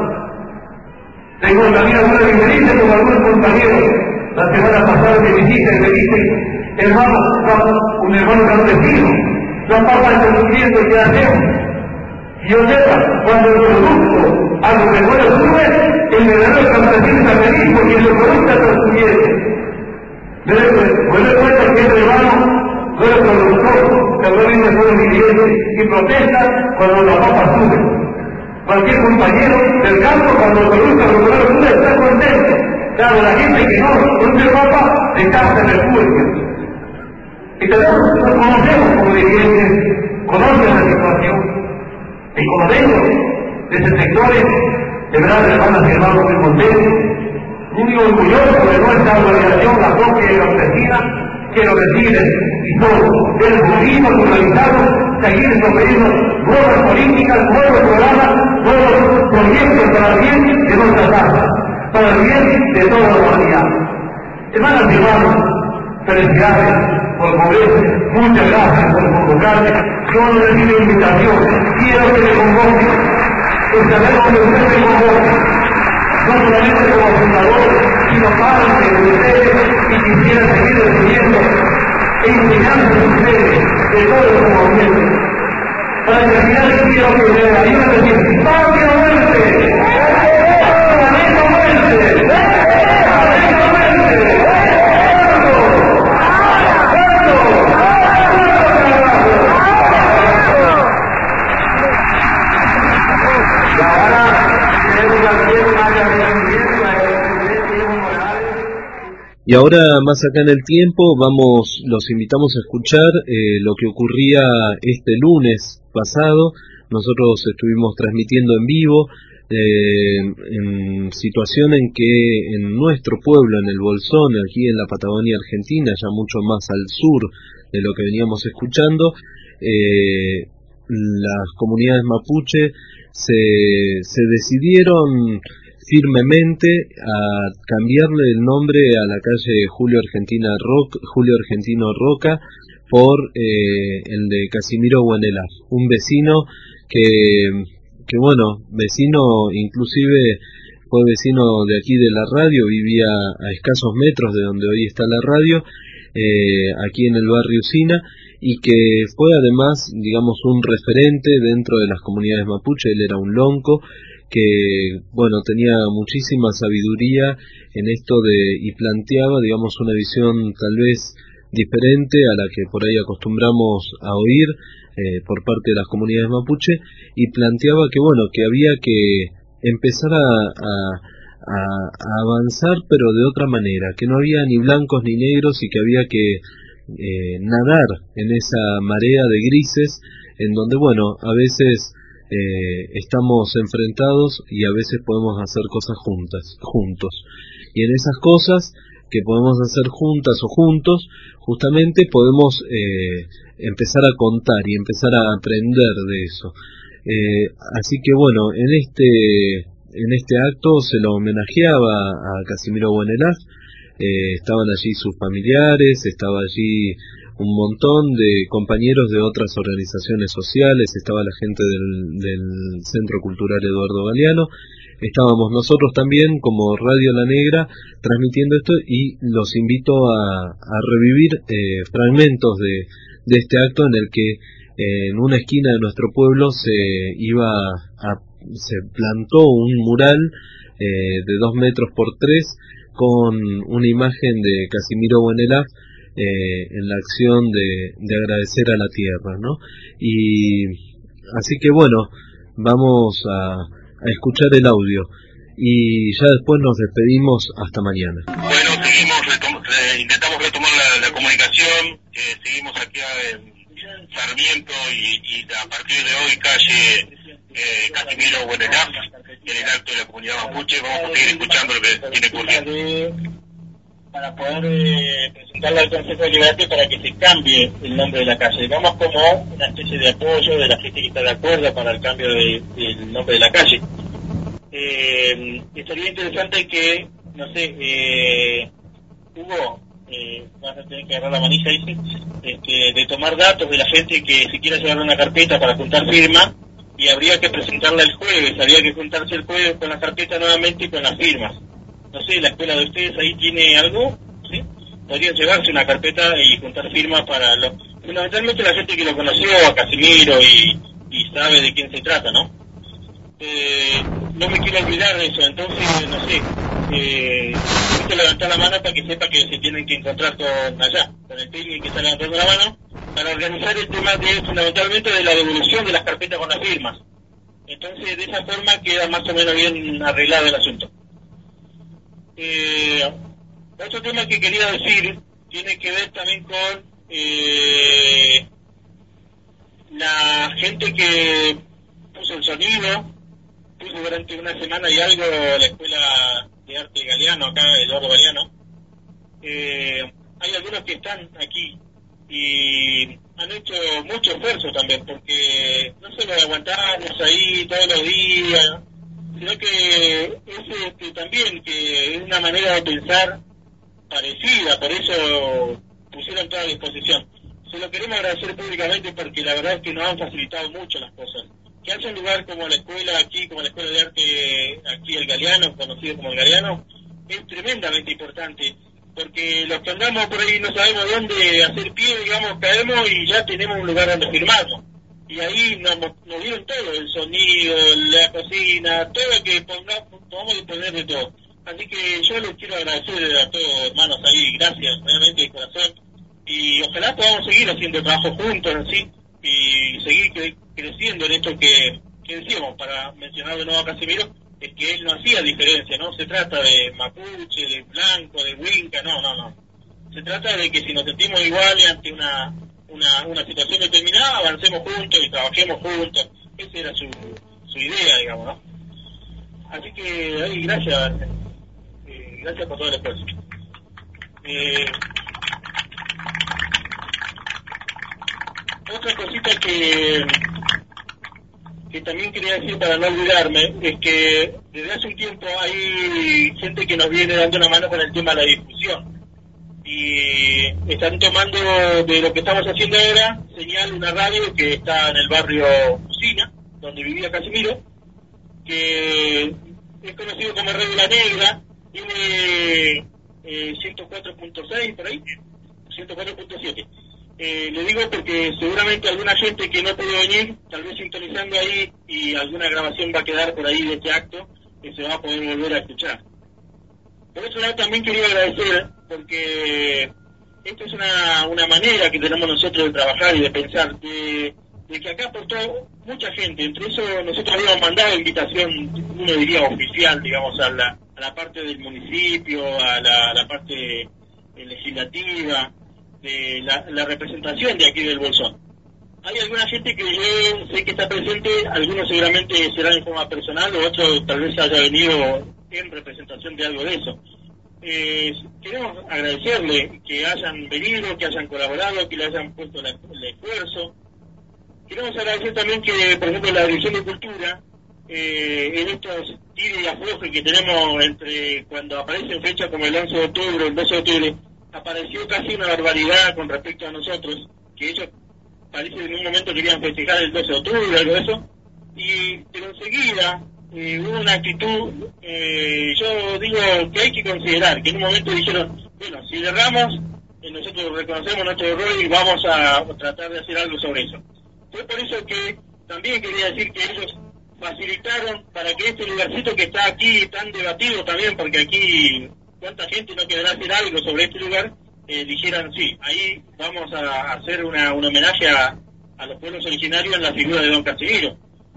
Tengo también alguna diferencia con algunos compañeros. La semana pasada me visita y me dice, hermano, un hermano campesino, la papa está sufriendo, ¿qué hacemos? Y yo sepa, cuando el producto a lo mejor sube, el verdadero campesino está feliz porque el producto está subiendo. Me doy cuenta que este hermano no es productor, que realmente son dirigentes y protesta cuando la papa sube. Cualquier compañero del campo, cuando el producto a lo mejor sube, está contento. Claro, la gente que no produce papa, se cansa en el público. Y tenemos, nos conocemos como dirigentes, conocen la situación. Y como vengo de esos sectores, de verdad, hermanas y hermanos, muy contentos, muy orgulloso de nuestra organización, la propia campesina, que lo reciben y todo. Del budismo pluralizado, seguir proveyendo nuevas políticas, nuevos programas, nuevos proyectos para el bien de nuestra raza, para el bien de toda la humanidad. Hermanas y hermanos, felicidades por moverse, muchas gracias por convocarme. Yo no recibo invitación, quiero que me convoque, pues sabemos que usted me convoque, no solamente como fundador, sino parte de ustedes, y quisiera seguir recibiendo e enseñando a ustedes de todos los movimientos. Para terminar, quiero que me ayuden a decir, ¡Patria muerte! ¡Planeta muerte! ¡Planeta muerte! Y ahora, más acá en el tiempo, vamos, los invitamos a escuchar eh, lo que ocurría este lunes pasado. Nosotros estuvimos transmitiendo en vivo eh, en situación en que en nuestro pueblo, en el Bolsón, aquí en la Patagonia Argentina, ya mucho más al sur de lo que veníamos escuchando, eh, las comunidades mapuche se, se decidieron firmemente a cambiarle el nombre a la calle Julio Argentina Roca, Julio Argentino Roca por eh, el de Casimiro Buenelaf, un vecino que, que bueno, vecino inclusive fue vecino de aquí de la radio, vivía a escasos metros de donde hoy está la radio, eh, aquí en el barrio Usina, y que fue además, digamos, un referente dentro de las comunidades mapuche. Él era un lonco que, bueno, tenía muchísima sabiduría en esto de, y planteaba, digamos, una visión tal vez diferente a la que por ahí acostumbramos a oír eh, por parte de las comunidades mapuche, y planteaba que, bueno, que había que empezar a, a, a, a avanzar, pero de otra manera, que no había ni blancos ni negros y que había que eh, nadar en esa marea de grises, en donde, bueno, a veces Eh, estamos enfrentados y a veces podemos hacer cosas juntas, juntos. Y en esas cosas que podemos hacer juntas o juntos, justamente podemos eh, empezar a contar y empezar a aprender de eso. Eh, así que bueno, en este en este acto se lo homenajeaba a Casimiro Buenelaf, eh, estaban allí sus familiares, estaba allí un montón de compañeros de otras organizaciones sociales, estaba la gente del, del Centro Cultural Eduardo Galeano, estábamos nosotros también como Radio La Negra transmitiendo esto, y los invito a, a revivir eh, fragmentos de, de este acto en el que eh, en una esquina de nuestro pueblo se iba a, se plantó un mural eh, de dos metros por tres con una imagen de Casimiro Buenelaf, Eh, en la acción de, de agradecer a la tierra, ¿no? Y así que bueno, vamos a, a escuchar el audio y ya después nos despedimos hasta mañana. Bueno, seguimos, retom- eh, intentamos retomar la, la comunicación, eh, seguimos aquí en Sarmiento y, y a partir de hoy calle eh, Casimiro Buenelaf, en el acto de la comunidad mapuche. Vamos a seguir escuchando lo que tiene ocurriendo. Para poder eh, presentarle al Consejo Deliberante para que se cambie el nombre de la calle. Vamos como una especie de apoyo de la gente que está de acuerdo para el cambio de, del nombre de la calle. Eh, estaría interesante que, no sé, eh, Hugo, eh, vas a tener que agarrar la manija, dice, este, de tomar datos de la gente que se quiera llevar una carpeta para juntar firmas, y habría que presentarla el jueves, habría que juntarse el jueves con la carpeta nuevamente y con las firmas. No sé, la escuela de ustedes ahí tiene algo, ¿sí? Podrían llevarse una carpeta y juntar firmas para lo, fundamentalmente la gente que lo conoció a Casimiro y, y sabe de quién se trata, ¿no? Eh, no me quiero olvidar de eso, entonces, no sé, eh, hay que levantar la mano para que sepa que se tienen que encontrar con allá, con el técnico que está levantando la mano, para organizar el tema de, fundamentalmente, de la devolución de las carpetas con las firmas. Entonces, de esa forma queda más o menos bien arreglado el asunto. Eh, otro tema que quería decir tiene que ver también con eh, la gente que puso el sonido, puso durante una semana y algo la Escuela de Arte Galeano, acá Eduardo Galeano. Eh, hay algunos que están aquí y han hecho mucho esfuerzo también, porque no solo aguantamos ahí todos los días, sino que es este, también que es una manera de pensar parecida, por eso pusieron toda a disposición. Se lo queremos agradecer públicamente porque la verdad es que nos han facilitado mucho las cosas. Que haya un lugar como la escuela aquí, como la Escuela de Arte aquí el Galeano, conocido como el Galeano, es tremendamente importante, porque los que andamos por ahí no sabemos dónde hacer pie, digamos, caemos y ya tenemos un lugar donde firmarnos. Y ahí nos, nos dieron todo, el sonido, la cocina, todo lo que pongamos, podamos disponer de todo. Así que yo les quiero agradecer a todos, hermanos, ahí, gracias, realmente de corazón. Y ojalá podamos seguir haciendo trabajo juntos, así, y seguir cre- creciendo en esto que, que decíamos, para mencionar de nuevo a Casimiro, es que él no hacía diferencia, no se trata de mapuche, de blanco, de huinca, no, no, no. Se trata de que si nos sentimos iguales ante una... Una, una situación determinada, avancemos juntos y trabajemos juntos. Esa era su, su idea, digamos, ¿no? Así que, ahí, gracias. Eh, gracias por todo el esfuerzo. Eh, otra cosita que que también quería decir para no olvidarme, es que desde hace un tiempo hay gente que nos viene dando una mano con el tema de la difusión. Y están tomando de lo que estamos haciendo ahora, señal una radio que está en el barrio Usina, donde vivía Casimiro, que es conocido como Radio La Negra, tiene eh, ciento cuatro punto seis por ahí, ciento cuatro punto siete. Eh, le digo porque seguramente alguna gente que no puede venir, tal vez sintonizando ahí, y alguna grabación va a quedar por ahí de este acto, que se va a poder volver a escuchar. Por otro lado también quería agradecer, porque esta es una, una manera que tenemos nosotros de trabajar y de pensar, de, de que acá aportó mucha gente. Entre eso nosotros habíamos mandado invitación, uno diría oficial, digamos, a la, a la parte del municipio, a la, a la parte eh, legislativa, de la, la representación de aquí del Bolsón. Hay alguna gente que yo sé que está presente, algunos seguramente serán en forma personal, o otros tal vez haya venido en representación de algo de eso. Eh, queremos agradecerle que hayan venido, que hayan colaborado, que le hayan puesto la, el esfuerzo. Queremos agradecer también que, por ejemplo, la Dirección de Cultura, eh, en estos tiros y aflojes que tenemos entre cuando aparecen fechas como el once de octubre, el doce de octubre, apareció casi una barbaridad con respecto a nosotros, que ellos parece que en un momento querían festejar el doce de octubre, algo de eso, y pero enseguida eh, hubo una actitud, eh, yo digo que hay que considerar, que en un momento dijeron, bueno, si erramos, eh, nosotros reconocemos nuestro error y vamos a tratar de hacer algo sobre eso. Fue por eso que también quería decir que ellos facilitaron para que este lugarcito que está aquí tan debatido también, porque aquí cuánta gente no querrá hacer algo sobre este lugar, eh, dijeran, sí, ahí vamos a hacer una, un homenaje a, a los pueblos originarios en la figura de Don Casimiro.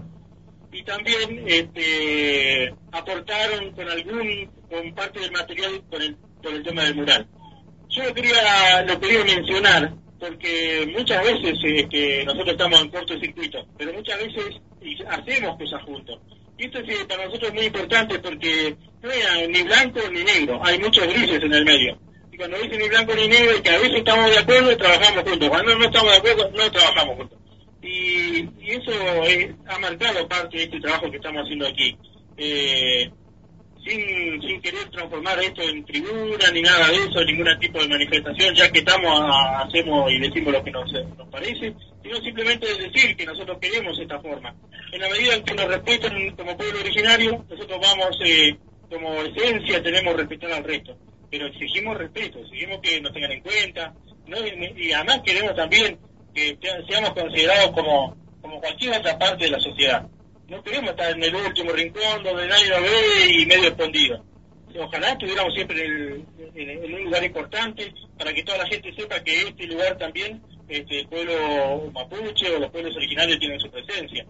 Y también este, aportaron con algún, con parte del material por el, por el tema del mural. Yo lo quería, lo quería mencionar, porque muchas veces eh, que nosotros estamos en cortocircuito, pero muchas veces hacemos cosas juntos. Y esto es para nosotros muy importante porque no hay ni blanco ni negro, hay muchos grises en el medio. Y cuando dicen ni blanco ni negro, que a veces estamos de acuerdo y trabajamos juntos, cuando no estamos de acuerdo, no trabajamos juntos. Y, y eso eh, ha marcado parte de este trabajo que estamos haciendo aquí. Eh, sin, sin querer transformar esto en tribuna ni nada de eso, ningún tipo de manifestación, ya que estamos, a, hacemos y decimos lo que nos, nos parece, sino simplemente decir que nosotros queremos esta forma. En la medida en que nos respeten como pueblo originario, nosotros vamos, eh, como esencia, tenemos respetar al resto, pero exigimos respeto, exigimos que nos tengan en cuenta, ¿no? Y además queremos también que seamos considerados como, como cualquier otra parte de la sociedad. No queremos estar en el último rincón donde nadie nos ve y medio escondido. Ojalá estuviéramos siempre en, en, en un lugar importante para que toda la gente sepa que este lugar también, este, el pueblo mapuche o los pueblos originarios tienen su presencia.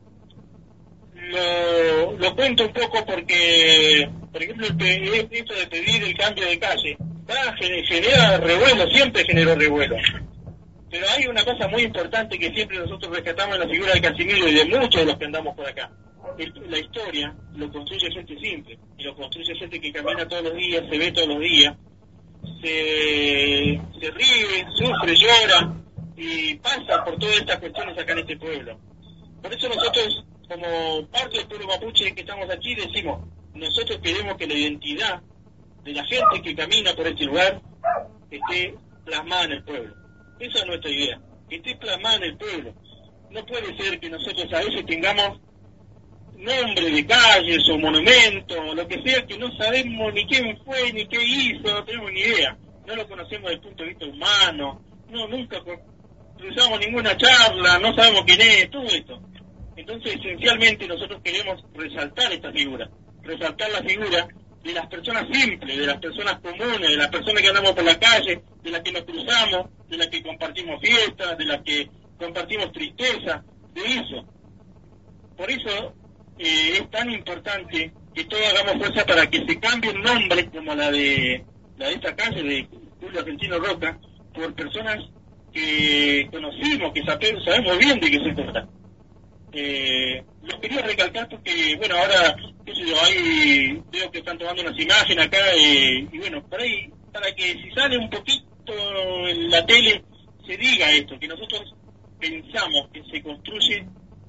Lo, lo cuento un poco porque, por ejemplo, el, esto de pedir el cambio de calle va, genera revuelo, siempre generó revuelo. Pero hay una cosa muy importante que siempre nosotros rescatamos en la figura de Casimiro y de muchos de los que andamos por acá. La historia lo construye gente simple, y lo construye gente que camina todos los días, se ve todos los días, se, se ríe, sufre, llora, y pasa por todas estas cuestiones acá en este pueblo. Por eso nosotros, como parte del pueblo mapuche que estamos aquí, decimos, nosotros queremos que la identidad de la gente que camina por este lugar esté plasmada en el pueblo. Esa es nuestra idea, que esté plasmada en el pueblo. No puede ser que nosotros a veces tengamos nombre de calles o monumentos, o lo que sea, que no sabemos ni quién fue, ni qué hizo, no tenemos ni idea. No lo conocemos desde el punto de vista humano, no, nunca cruzamos ninguna charla, no sabemos quién es, todo esto. Entonces, esencialmente, nosotros queremos resaltar esta figura, resaltar la figura de las personas simples, de las personas comunes, de las personas que andamos por la calle, de las que nos cruzamos, de las que compartimos fiestas, de las que compartimos tristeza, de eso. Por eso eh, es tan importante que todos hagamos fuerza para que se cambie el nombre, como la de la de esta calle de Julio Argentino Roca, por personas que conocimos, que sabemos, sabemos bien de qué se trata. Eh, lo quería recalcar porque, bueno, ahora, qué sé yo, ahí veo que están tomando unas imágenes acá, eh, y bueno, por ahí, para que si sale un poquito en la tele, se diga esto, que nosotros pensamos que se construye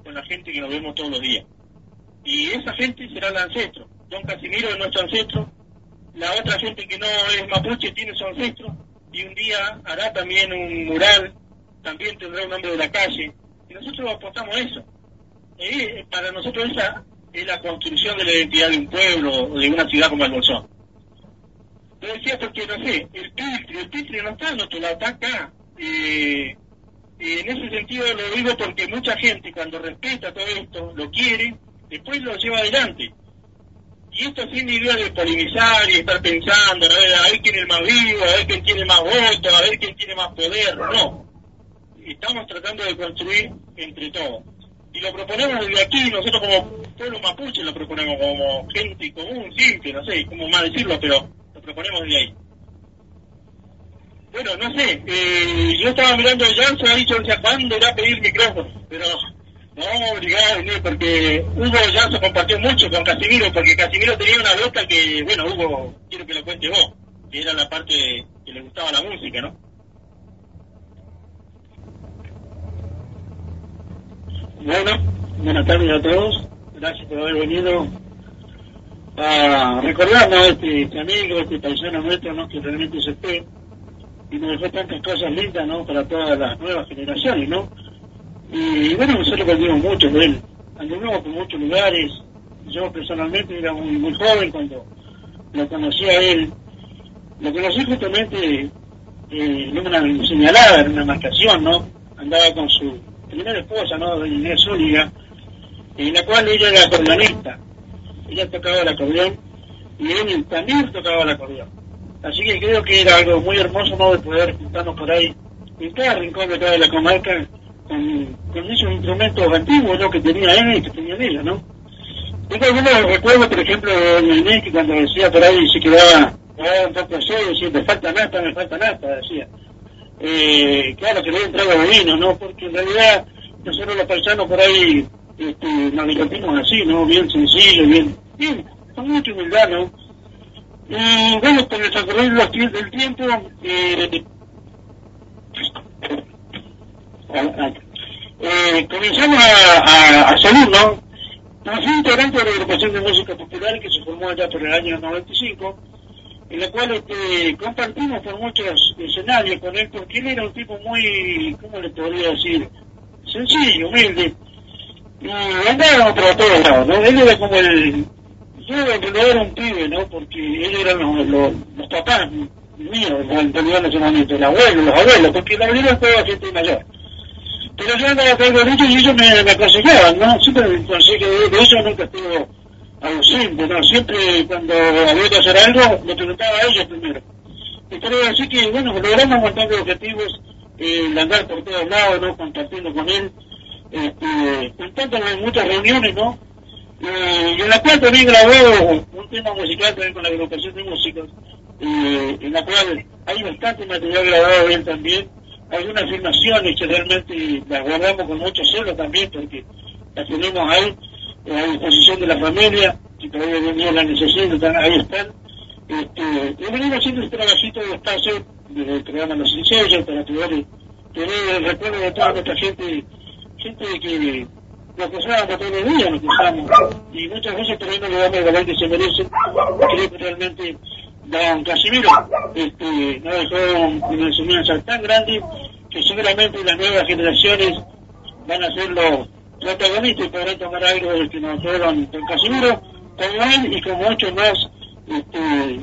con la gente que nos vemos todos los días. Y esa gente será el ancestro. Don Casimiro es nuestro ancestro, la otra gente que no es mapuche tiene su ancestro, y un día hará también un mural, también tendrá un nombre de la calle, y nosotros apostamos a eso. Eh, para nosotros esa es la construcción de la identidad de un pueblo o de una ciudad como el Bolsón. Yo decía porque, no sé, el Pitri, el Pitri no está en otro lado, está acá. Eh, en ese sentido lo digo porque mucha gente cuando respeta todo esto, lo quiere, después lo lleva adelante. Y esto sin idea de polemizar y estar pensando, a ver, a ver quién es más vivo, a ver quién tiene más votos, a ver quién tiene más poder, no. Estamos tratando de construir entre todos. Y lo proponemos desde aquí, nosotros como pueblo mapuche lo proponemos como gente común, simple, no sé cómo más decirlo, pero lo proponemos desde ahí. Bueno, no sé, eh, yo estaba mirando a Jan, se ha dicho, ¿cuándo irá a pedir micrófono? Pero no vamos a obligar a venir porque Hugo ya se compartió mucho con Casimiro, porque Casimiro tenía una nota que, bueno, Hugo, quiero que lo cuente vos, que era la parte que le gustaba la música, ¿no? Bueno, buenas tardes a todos, gracias por haber venido a recordarnos a este, este amigo, este paisano nuestro, ¿no? Que realmente se fue y nos dejó tantas cosas lindas, ¿no? Para todas las nuevas generaciones, ¿no? Y bueno, nosotros aprendimos mucho de él, anduvimos por muchos lugares, yo personalmente era muy, muy joven cuando lo conocí a él, lo conocí justamente eh, en una señalada, en una marcación, ¿no? Andaba con su primera esposa, ¿no? De Inés Zúñiga, en la cual ella era acordeonista, ella tocaba el acordeón y él también tocaba el acordeón. Así que creo que era algo muy hermoso, ¿no? De poder juntarnos por ahí, en cada rincón de toda la comarca, con, con esos instrumentos antiguos, ¿no? Que tenía él y que tenían ellos, ¿no? Tengo algunos recuerdos, por ejemplo, de doña Inés, que cuando decía por ahí se quedaba, quedaba un poco serio, decía, me falta nata, me falta nata, decía. Eh, claro, que le había entrado de vino, ¿no? Porque en realidad nosotros los paisanos por ahí este, nos divertimos así, ¿no? Bien sencillo, bien, bien, con mucha humildad, ¿no? Y bueno, con el transcurrir los tie- del tiempo, eh, eh, comenzamos a, a, a salir, ¿no? Nos fui integrante de la agrupación de música popular que se formó allá por el año noventa y cinco, en la cual este, compartimos por muchos escenarios con él, porque él era un tipo muy, ¿cómo le podría decir? Sencillo, humilde, y andábamos por todos lados, ¿no? Él era como el, yo en realidad era un pibe, ¿no? Porque él era los, los, los papás míos, en realidad en ese momento, el abuelo, los abuelos, porque la abuela fue gente mayor. Pero yo andaba con ellos y ellos me, me aconsejaban, ¿no? Siempre el consejo de, de ellos nunca estuvo ausente, ¿no? Siempre cuando había que hacer algo, le preguntaba a ellos primero. Y creo así que, bueno, logramos un montón de objetivos, eh, el andar por todos lados, ¿no? Compartiendo con él, este, contándonos en muchas reuniones, ¿no? Eh, y en la cual también grabó un tema musical también con la agrupación de músicos, eh, en la cual hay bastante material grabado de él también, algunas filmaciones que realmente las guardamos con mucho celo también, porque las tenemos ahí a disposición de la familia, si todavía venía la necesitan, ahí están. Este, y venimos haciendo este trabajito de espacio del programa Los Sinceros para poder tener el recuerdo de toda nuestra gente, gente que nos cruzábamos todos los días, nos cruzamos, y muchas veces por ahí no le damos el valor que se merecen. Creo que realmente don Casimiro este, nos dejó una enseñanza tan grande que seguramente las nuevas generaciones van a ser los protagonistas y podrán tomar algo del que nos fueron don Casimiro, como él y con muchos más este,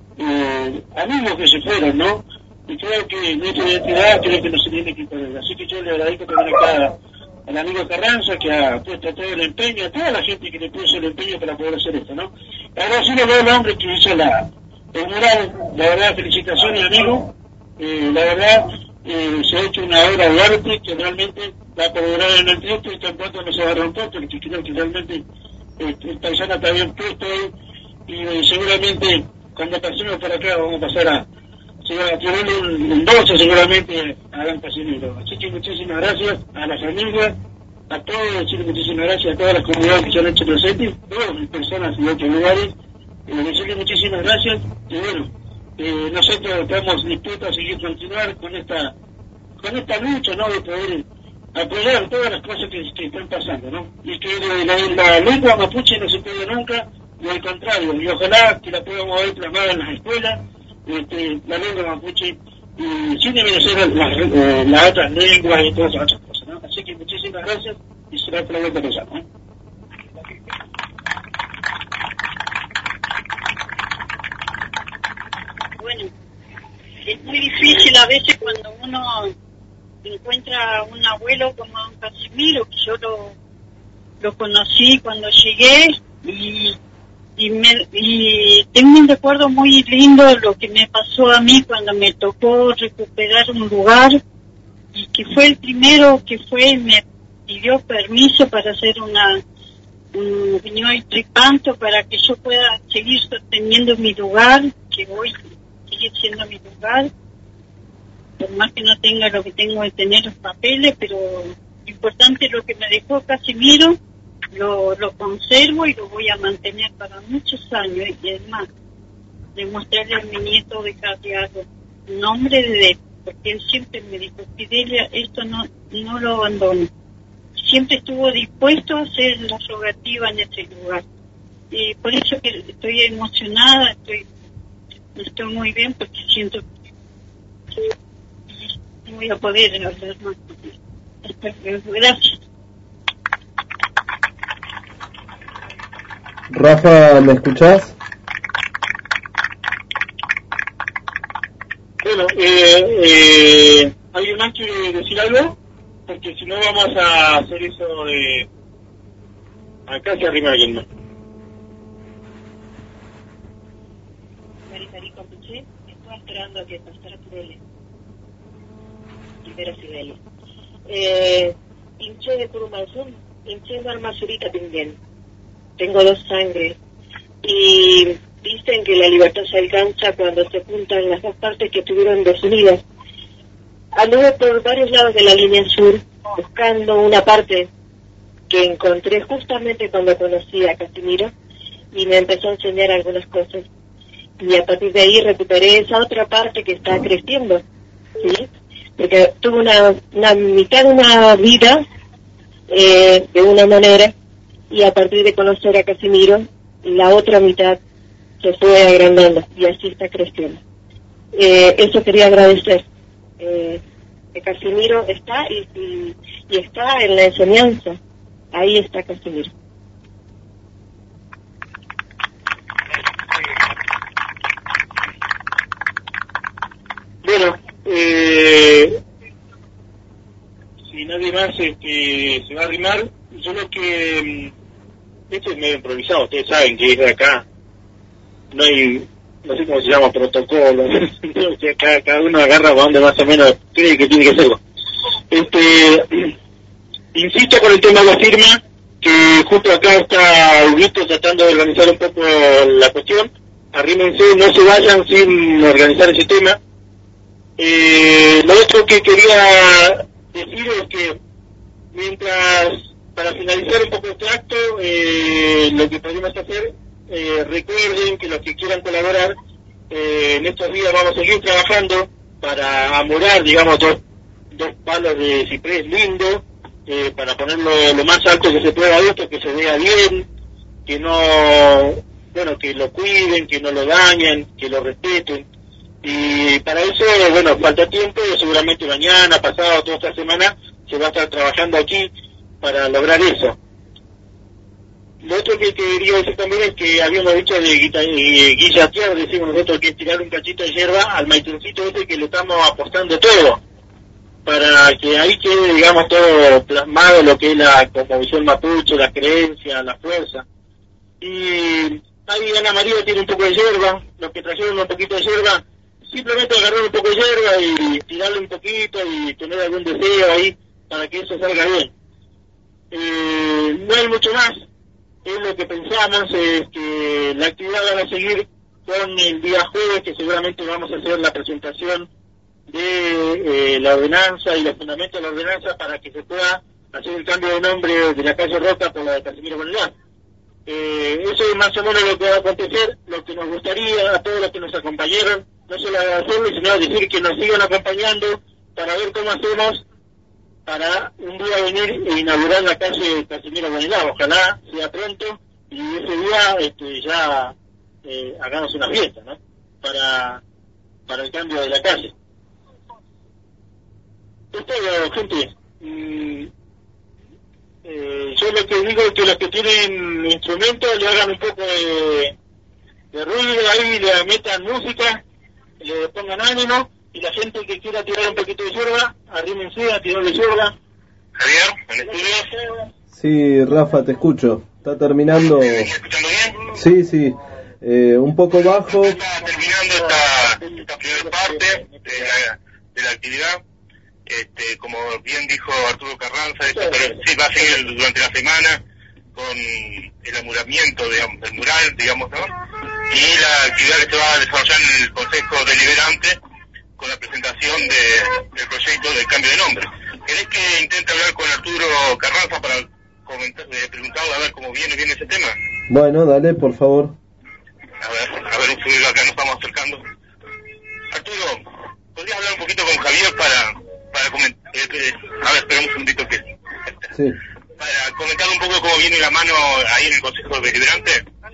eh, amigos que se fueron, ¿no? Y creo que nuestra identidad creo que no se tiene que perder. Así que yo le agradezco también acá al amigo Carranza, que ha puesto todo el empeño, a toda la gente que le puso el empeño para poder hacer esto, ¿no? Agradecido al hombre que hizo la, el mural, la verdad, felicitaciones, amigo. Eh, la verdad, eh, se ha hecho una obra de arte que realmente va a perdurar en el tiempo y tampoco no se va a romper, porque creo que realmente eh, el paisano está bien puesto ahí, y eh, seguramente cuando pasemos por acá vamos a pasar a se va a tirarle un, un doce seguramente a don Casimiro. Así que muchísimas gracias a la familia, a todos, decirle muchísimas gracias a todas las comunidades que se han hecho presentes, todas las personas de otros lugares, eh, decirle muchísimas gracias, y bueno, eh, nosotros estamos dispuestos a seguir continuar con esta con esta lucha, ¿no? De poder apoyar todas las cosas que, que están pasando, ¿no? Y que la, la, la lengua mapuche no se pierde nunca, y al contrario, y ojalá que la podamos ver plasmada en las escuelas, este, la lengua mapuche, y sin desmerecer las, eh, las otras lenguas y todas esas otras cosas, ¿no? Así que muchísimas gracias y será por la vuelta que llamo, ¿eh? Bueno, es muy difícil a veces cuando uno encuentra un abuelo como don Casimiro, que yo lo, lo conocí cuando llegué y, y, me, y tengo un recuerdo muy lindo de lo que me pasó a mí cuando me tocó recuperar un lugar y que fue el primero que fue y me pidió permiso para hacer una un riñón y tripanto para que yo pueda seguir sosteniendo mi lugar, que hoy sigue siendo mi lugar, por más que no tenga lo que tengo de tener los papeles, pero lo importante es lo que me dejó Casimiro, lo, lo conservo y lo voy a mantener para muchos años, y además demostrarle a mi nieto dejarle algo, en nombre de él, porque él siempre me dijo, Fidelia, esto no, no lo abandono. Siempre estuvo dispuesto a hacer la rogativa en ese lugar. Y por eso que estoy emocionada, estoy estoy muy bien, porque siento que voy a poder hablar más. Gracias. Rafa, ¿me escuchás? Bueno, eh, eh, ¿alguien más quiere decir algo? Porque si no vamos a hacer eso de... Acá se arrima alguien más. Maricari Compuche, estoy esperando a que pasara Fidelia. Primero Fidelia. Eh, hinché de Curumazún, hinché de Armazurita también. Tengo dos sangres. Y dicen que la libertad se alcanza cuando se juntan las dos partes que estuvieron desunidas. Anduve por varios lados de la línea sur buscando una parte que encontré justamente cuando conocí a Casimiro y me empezó a enseñar algunas cosas. Y a partir de ahí recuperé esa otra parte que está creciendo, ¿sí? Porque tuve una, una mitad de una vida eh, de una manera y a partir de conocer a Casimiro la otra mitad se fue agrandando y así está creciendo. Eh, eso quería agradecer. Eh, que Casimiro está y, y, y está en la enseñanza, ahí está Casimiro. Bueno, eh, si nadie más este, se va a arrimar, yo lo que... Esto es medio improvisado, ustedes saben que es de acá, no hay... no sé cómo se llama, protocolo, o sea, cada, cada uno agarra para donde más o menos cree que tiene que hacerlo. Este, insisto con el tema de la firma, que justo acá está Augusto tratando de organizar un poco la cuestión. Arrímense, no se vayan sin organizar ese tema. Eh, lo otro que quería decir es que mientras, para finalizar un poco este acto, eh, lo que podemos hacer, Eh, recuerden que los que quieran colaborar, eh, en estos días vamos a seguir trabajando para amorar, digamos, dos, dos palos de ciprés lindo, eh, para ponerlo lo más alto que se pueda esto, que se vea bien, que no, bueno, que lo cuiden, que no lo dañen, que lo respeten. Y para eso, bueno, falta tiempo, seguramente mañana, pasado, toda esta semana, se va a estar trabajando aquí para lograr eso. Lo otro que quería decir también es que habíamos dicho de guillatear, decimos nosotros, que es tirar un cachito de hierba al maituncito ese que le estamos apostando todo, para que ahí quede, digamos, todo plasmado lo que es la cosmovisión mapuche, la creencia, la fuerza. Y ahí Ana María tiene un poco de hierba, los que trajeron un poquito de hierba, simplemente agarrar un poco de hierba y tirarle un poquito y tener algún deseo ahí para que eso salga bien. Eh, no hay mucho más. Es lo que pensamos, es que la actividad va a seguir con el día jueves, que seguramente vamos a hacer la presentación de eh, la ordenanza y los fundamentos de la ordenanza para que se pueda hacer el cambio de nombre de la calle Roca por la de Casimiro Bonilán. Eh, eso es más o menos lo que va a acontecer, lo que nos gustaría a todos los que nos acompañaron, no solo agradecerles, sino decir que nos sigan acompañando para ver cómo hacemos para un día venir e inaugurar la calle Casimiro Buenelá. Ojalá sea pronto y ese día este, ya eh, hagamos una fiesta, ¿no? Para, para el cambio de la calle. Esto, gente, mm, eh, yo lo que digo es que los que tienen instrumentos le hagan un poco de, de ruido ahí, le metan música, le pongan ánimo, y la gente que quiera tirar un poquito de yerba, arrímense a tirarle yerba. Javier, ¿en estudio? Sí, Rafa, te escucho. Está terminando. ¿Me estás escuchando bien? Sí, sí. Eh, un poco bajo. Está terminando esta, esta primera parte de la, de la actividad. Este, como bien dijo Arturo Carranza, esto pero sí va a seguir durante la semana con el amuramiento, digamos, del mural, digamos, ¿no? Y la actividad que se va a desarrollar en el Consejo Deliberante con la presentación de, del proyecto del cambio de nombre. ¿Querés que intente hablar con Arturo Carranza para comentar, eh, preguntarle a ver cómo viene bien ese tema? Bueno, dale, por favor. A ver, a ver, un segundo, acá nos estamos acercando. Arturo, ¿podrías hablar un poquito con Javier para, para comentar? Eh, eh, a ver, espera un segundito que... Sí. Para comentar un poco cómo viene la mano ahí en el Consejo Deliberante.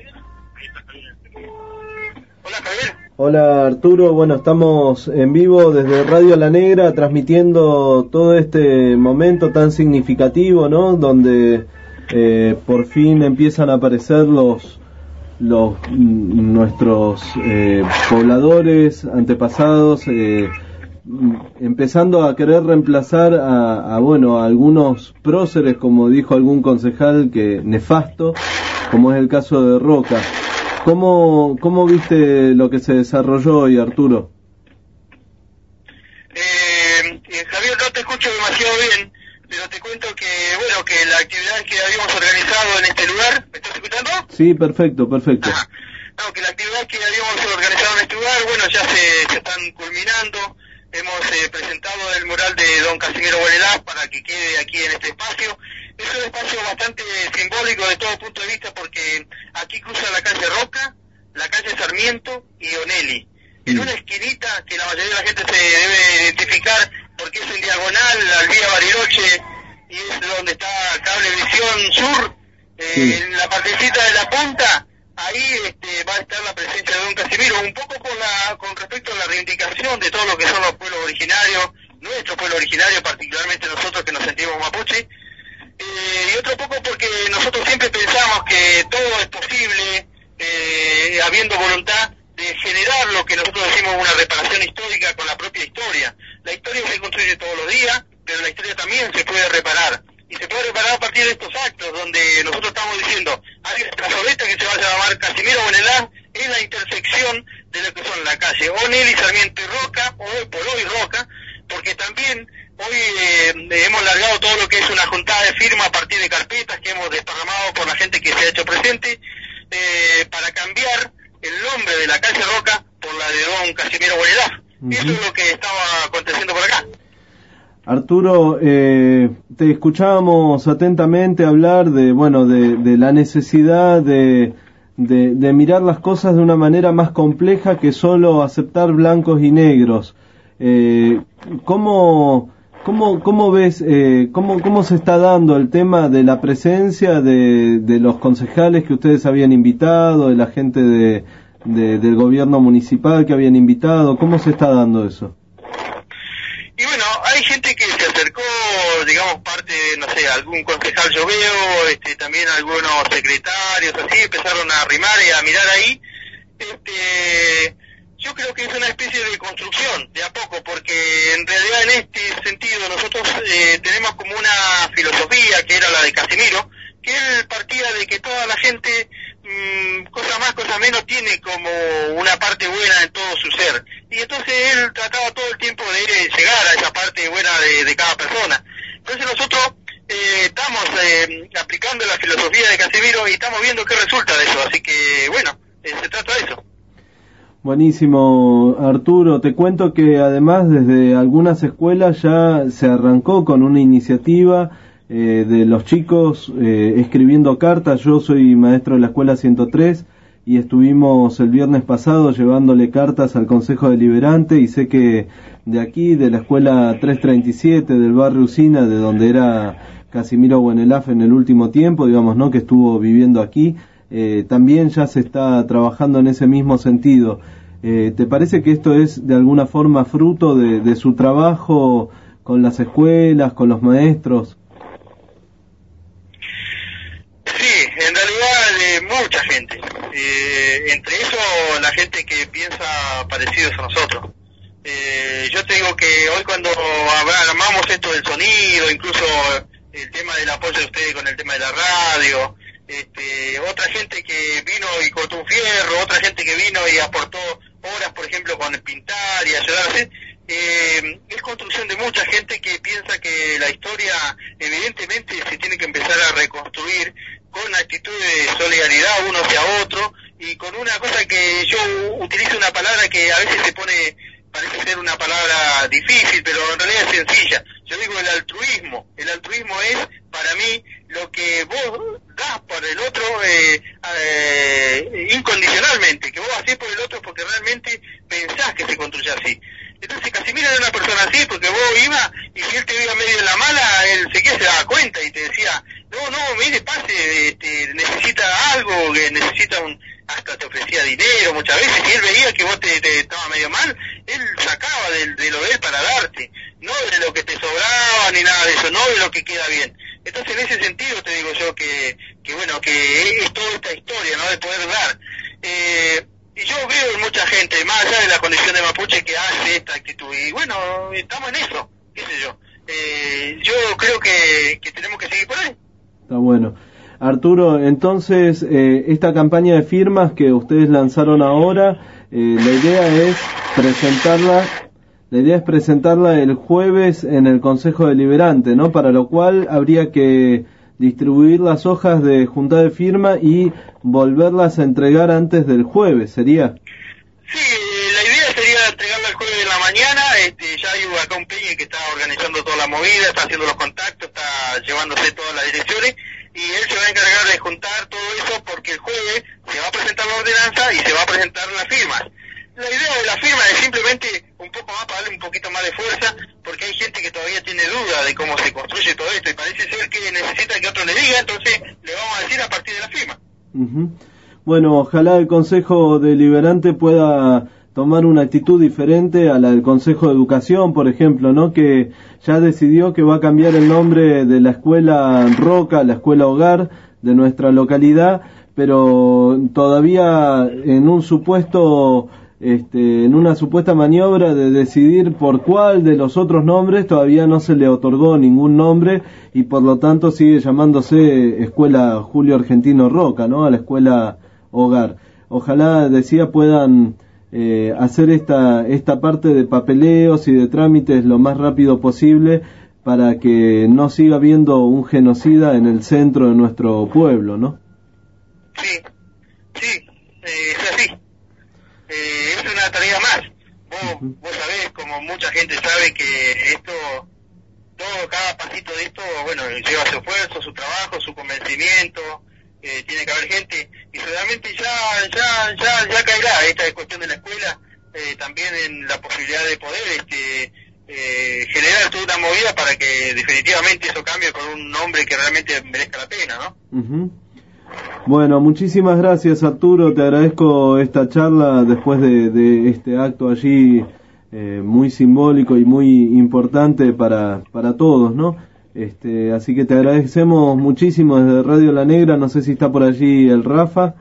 Hola, Javier. Hola, Arturo. Bueno, estamos en vivo desde Radio La Negra transmitiendo todo este momento tan significativo, ¿no? Donde eh, por fin empiezan a aparecer los los nuestros eh, pobladores antepasados eh, empezando a querer reemplazar a, a bueno a algunos próceres, como dijo algún concejal, que nefasto, como es el caso de Roca. ¿Cómo, cómo viste lo que se desarrolló hoy, Arturo? Eh, eh, Javier, no te escucho demasiado bien, pero te cuento que, bueno, que la actividad que habíamos organizado en este lugar, ¿me estás escuchando? Sí, perfecto, perfecto. Ah, no, que la actividad que habíamos organizado en este lugar, bueno, ya se, se están culminando. Hemos eh, presentado el mural de don Casimiro Buenelá para que quede aquí en este espacio. Es un espacio bastante simbólico de todo punto de vista porque aquí cruza la calle Roca, la calle Sarmiento y Onelli. En una esquinita que la mayoría de la gente se debe identificar porque es en diagonal al vía Bariloche y es donde está Cablevisión Sur, eh, sí. En la partecita de la punta, ahí este, va a estar la presencia de don Casimiro, un poco con, la, con respecto a la reivindicación de todo lo que son los pueblos originarios, nuestro pueblo originario, particularmente nosotros que nos sentimos mapuche. Eh, y otro poco porque nosotros siempre pensamos que todo es posible, eh, habiendo voluntad de generar lo que nosotros decimos una reparación histórica con la propia historia. La historia se construye todos los días, pero la historia también se puede reparar. Y se puede reparar a partir de estos actos donde nosotros estamos diciendo, hay una plazoleta que se va a llamar Casimiro Buenelá, es la intersección de lo que son la calle Onelli, Sarmiento y Roca, hoy por hoy Roca, porque también hoy eh, hemos largado todo lo que es una juntada de firmas a partir de carpetas que hemos desparramado por la gente que se ha hecho presente, eh, para cambiar el nombre de la calle Roca por la de don Casimiro Buenelá. Uh-huh. Eso es lo que estaba aconteciendo por acá. Arturo, eh, te escuchábamos atentamente hablar de, bueno, de, de la necesidad de, de, de mirar las cosas de una manera más compleja que solo aceptar blancos y negros. Eh, ¿cómo, cómo, cómo ves, eh, cómo, cómo se está dando el tema de la presencia de, de los concejales que ustedes habían invitado, de la gente de, de, del gobierno municipal que habían invitado? ¿Cómo se está dando eso? Y bueno, hay gente que se acercó, digamos, parte, no sé, algún concejal yo veo, este, también algunos secretarios, así, empezaron a arrimar y a mirar ahí. Este, yo creo que es una especie de construcción, de a poco, porque en realidad en este sentido nosotros eh, tenemos como una filosofía que era la de Casimiro, que él partía de que toda la gente, mmm, cosa más, cosa menos, tiene como una parte buena en todo su ser. Y entonces él trataba todo el tiempo de llegar a esa parte buena de, de cada persona. Entonces nosotros eh, estamos eh, aplicando la filosofía de Casimiro y estamos viendo qué resulta de eso. Así que, bueno, eh, se trata de eso. Buenísimo, Arturo. Te cuento que además desde algunas escuelas ya se arrancó con una iniciativa eh, de los chicos eh, escribiendo cartas. Yo soy maestro de la escuela ciento tres y estuvimos el viernes pasado llevándole cartas al Consejo Deliberante, y sé que de aquí, de la escuela trescientos treinta y siete del barrio Usina, de donde era Casimiro Buenelaf en el último tiempo, digamos, ¿no?, que estuvo viviendo aquí, eh, también ya se está trabajando en ese mismo sentido. Eh, ¿Te parece que esto es de alguna forma fruto de, de su trabajo con las escuelas, con los maestros? Sí, en realidad de mucha gente, eh, entre eso la gente que piensa parecidos a nosotros. Eh, yo te digo que hoy cuando armamos esto del sonido, incluso el tema del apoyo de ustedes con el tema de la radio, este, otra gente que vino y cortó un fierro, otra gente que vino y aportó horas, por ejemplo, con pintar y ayudar a hacer, eh, es construcción de mucha gente que piensa que la historia evidentemente se tiene que empezar a reconstruir con actitud de solidaridad uno hacia otro, y con una cosa que yo utilizo una palabra que a veces se pone, parece ser una palabra difícil, pero en realidad es sencilla. Yo digo el altruismo. El altruismo es, para mí, lo que vos das por el otro eh, eh, incondicionalmente, que vos hacés por el otro porque realmente pensás que se construye así. Entonces Casimiro era una persona así, porque vos ibas, y si él te veía medio en la mala, él se, se daba cuenta y te decía, no, no, mire, pase, este, necesita algo, que necesita un... hasta te ofrecía dinero muchas veces, y él veía que vos te, te estaba medio mal, él sacaba de, de lo de él para darte, no de lo que te sobraba ni nada de eso, no de lo que queda bien. Entonces en ese sentido te digo yo que, que bueno, que es toda esta historia, ¿no?, de poder dar. Eh, y yo veo mucha gente, más allá de la condición de mapuche, que hace esta actitud, y bueno, estamos en eso, qué sé yo. Eh, yo creo que, que tenemos que seguir por ahí. Está bueno. Arturo, entonces, eh, esta campaña de firmas que ustedes lanzaron ahora, eh, la idea es presentarla, la idea es presentarla el jueves en el Consejo Deliberante, ¿no? Para lo cual habría que distribuir las hojas de junta de firma y volverlas a entregar antes del jueves, ¿sería? Sí, la idea sería entregarla el jueves de la mañana. Este, ya hay acá un peña que está organizando toda la movida, está haciendo los contactos, está llevándose todas las direcciones, y él se va a encargar de juntar todo eso, porque el jueves se va a presentar la ordenanza y se va a presentar las firmas. La idea de la firma es simplemente un poco más para darle un poquito más de fuerza, porque hay gente que todavía tiene duda de cómo se construye todo esto, y parece ser que necesita que otro le diga, entonces le vamos a decir a partir de la firma. Uh-huh. Bueno, ojalá el Consejo Deliberante pueda tomar una actitud diferente a la del Consejo de Educación, por ejemplo, ¿no?, que ya decidió que va a cambiar el nombre de la escuela Roca, la escuela hogar de nuestra localidad, pero todavía en un supuesto, este, en una supuesta maniobra de decidir por cuál de los otros nombres, todavía no se le otorgó ningún nombre, y por lo tanto sigue llamándose Escuela Julio Argentino Roca, ¿no?, a la escuela hogar. Ojalá, decía, puedan Eh, hacer esta esta parte de papeleos y de trámites lo más rápido posible para que no siga habiendo un genocida en el centro de nuestro pueblo, ¿no? Sí, sí, eh, es así. Eh, es una tarea más. Vos, uh-huh. vos sabés, como mucha gente sabe, que esto, todo, cada pasito de esto, bueno, lleva su esfuerzo, su trabajo, su convencimiento. Eh, tiene que haber gente, y realmente ya ya ya ya caerá esta cuestión de la escuela, eh, también en la posibilidad de poder este eh, generar toda una movida para que definitivamente eso cambie con un nombre que realmente merezca la pena, ¿no? Uh-huh. Bueno, muchísimas gracias, Arturo, te agradezco esta charla después de, de este acto allí eh, muy simbólico y muy importante para para todos, ¿no? Este, así que te agradecemos muchísimo desde Radio La Negra. No sé si está por allí el Rafa.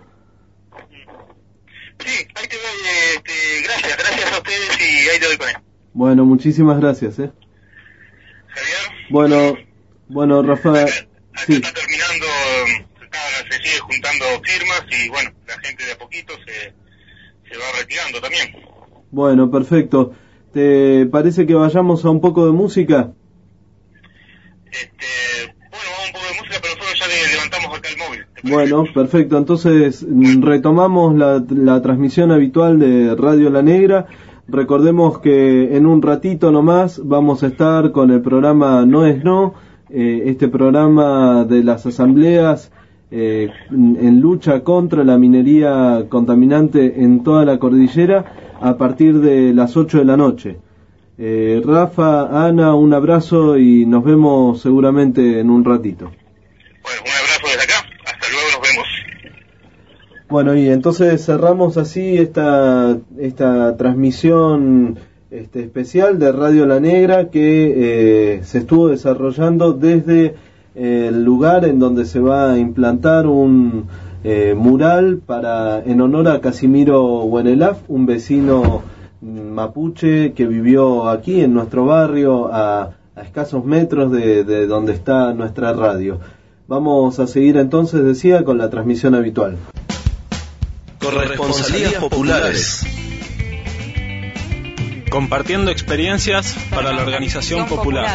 Sí, ahí te doy, este, gracias, gracias a ustedes, y ahí te doy con él. Bueno, muchísimas gracias, eh. Javier. Bueno, bueno, Rafa. Acá, acá sí. Está terminando, se sigue juntando firmas, y bueno, la gente de a poquito se, se va retirando también. Bueno, perfecto. ¿Te parece que vayamos a un poco de música? Este, bueno, vamos un poco de música, pero nosotros ya le levantamos acá el móvil. Bueno, perfecto. Entonces retomamos la, la transmisión habitual de Radio La Negra. Recordemos que en un ratito nomás vamos a estar con el programa No es No, eh, este programa de las asambleas eh, en lucha contra la minería contaminante en toda la cordillera a partir de las ocho de la noche. Eh, Rafa, Ana, un abrazo y nos vemos seguramente en un ratito. Bueno, un abrazo desde acá, hasta luego, nos vemos. Bueno, y entonces cerramos así esta esta transmisión este, especial de Radio La Negra que eh, se estuvo desarrollando desde el lugar en donde se va a implantar un eh, mural para en honor a Casimiro Huenelaf, un vecino mapuche que vivió aquí en nuestro barrio a, a escasos metros de, de donde está nuestra radio. Vamos a seguir entonces, decía, con la transmisión habitual. Corresponsalías populares. Compartiendo experiencias para la organización popular.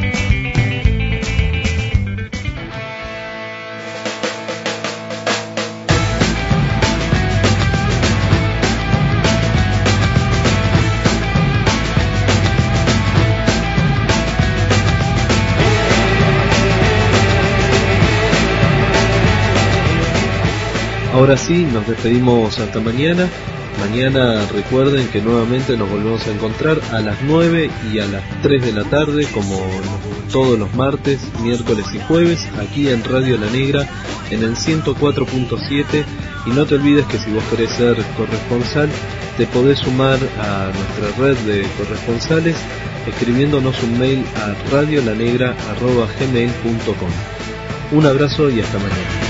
Ahora sí, nos despedimos hasta mañana. Mañana recuerden que nuevamente nos volvemos a encontrar a las nueve y a las tres de la tarde, como todos los martes, miércoles y jueves, aquí en Radio La Negra, en el ciento cuatro punto siete. Y no te olvides que si vos querés ser corresponsal, te podés sumar a nuestra red de corresponsales escribiéndonos un mail a radiolanegra arroba gmail punto com. Un abrazo y hasta mañana.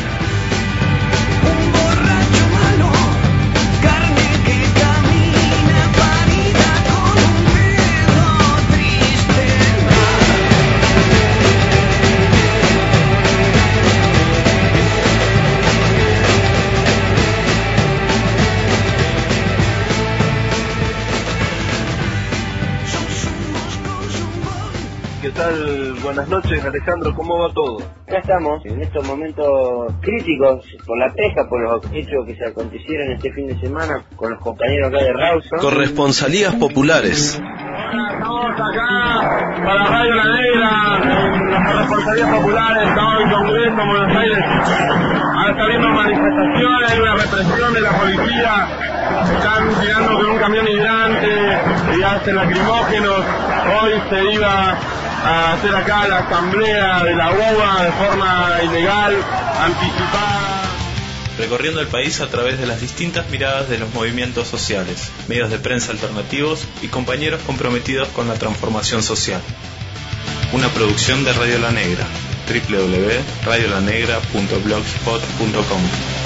¿Qué tal? Buenas noches, Alejandro, ¿cómo va todo? Acá estamos, en estos momentos críticos por la pesca, por los hechos que se acontecieron este fin de semana con los compañeros acá de Rawson. Corresponsalías populares. Estamos acá para Radio La Negra, en las corresponsalías populares, estamos en Congreso, en Buenos Aires. Ahora está habiendo manifestaciones, hay una represión de la policía, están tirando con un camión hidrante y hacen lacrimógenos. Hoy se iba a hacer acá la asamblea de la U B A de forma ilegal, anticipada. Recorriendo el país a través de las distintas miradas de los movimientos sociales, medios de prensa alternativos y compañeros comprometidos con la transformación social. Una producción de Radio La Negra, doble u doble u doble u punto radio la negra punto blogspot punto com.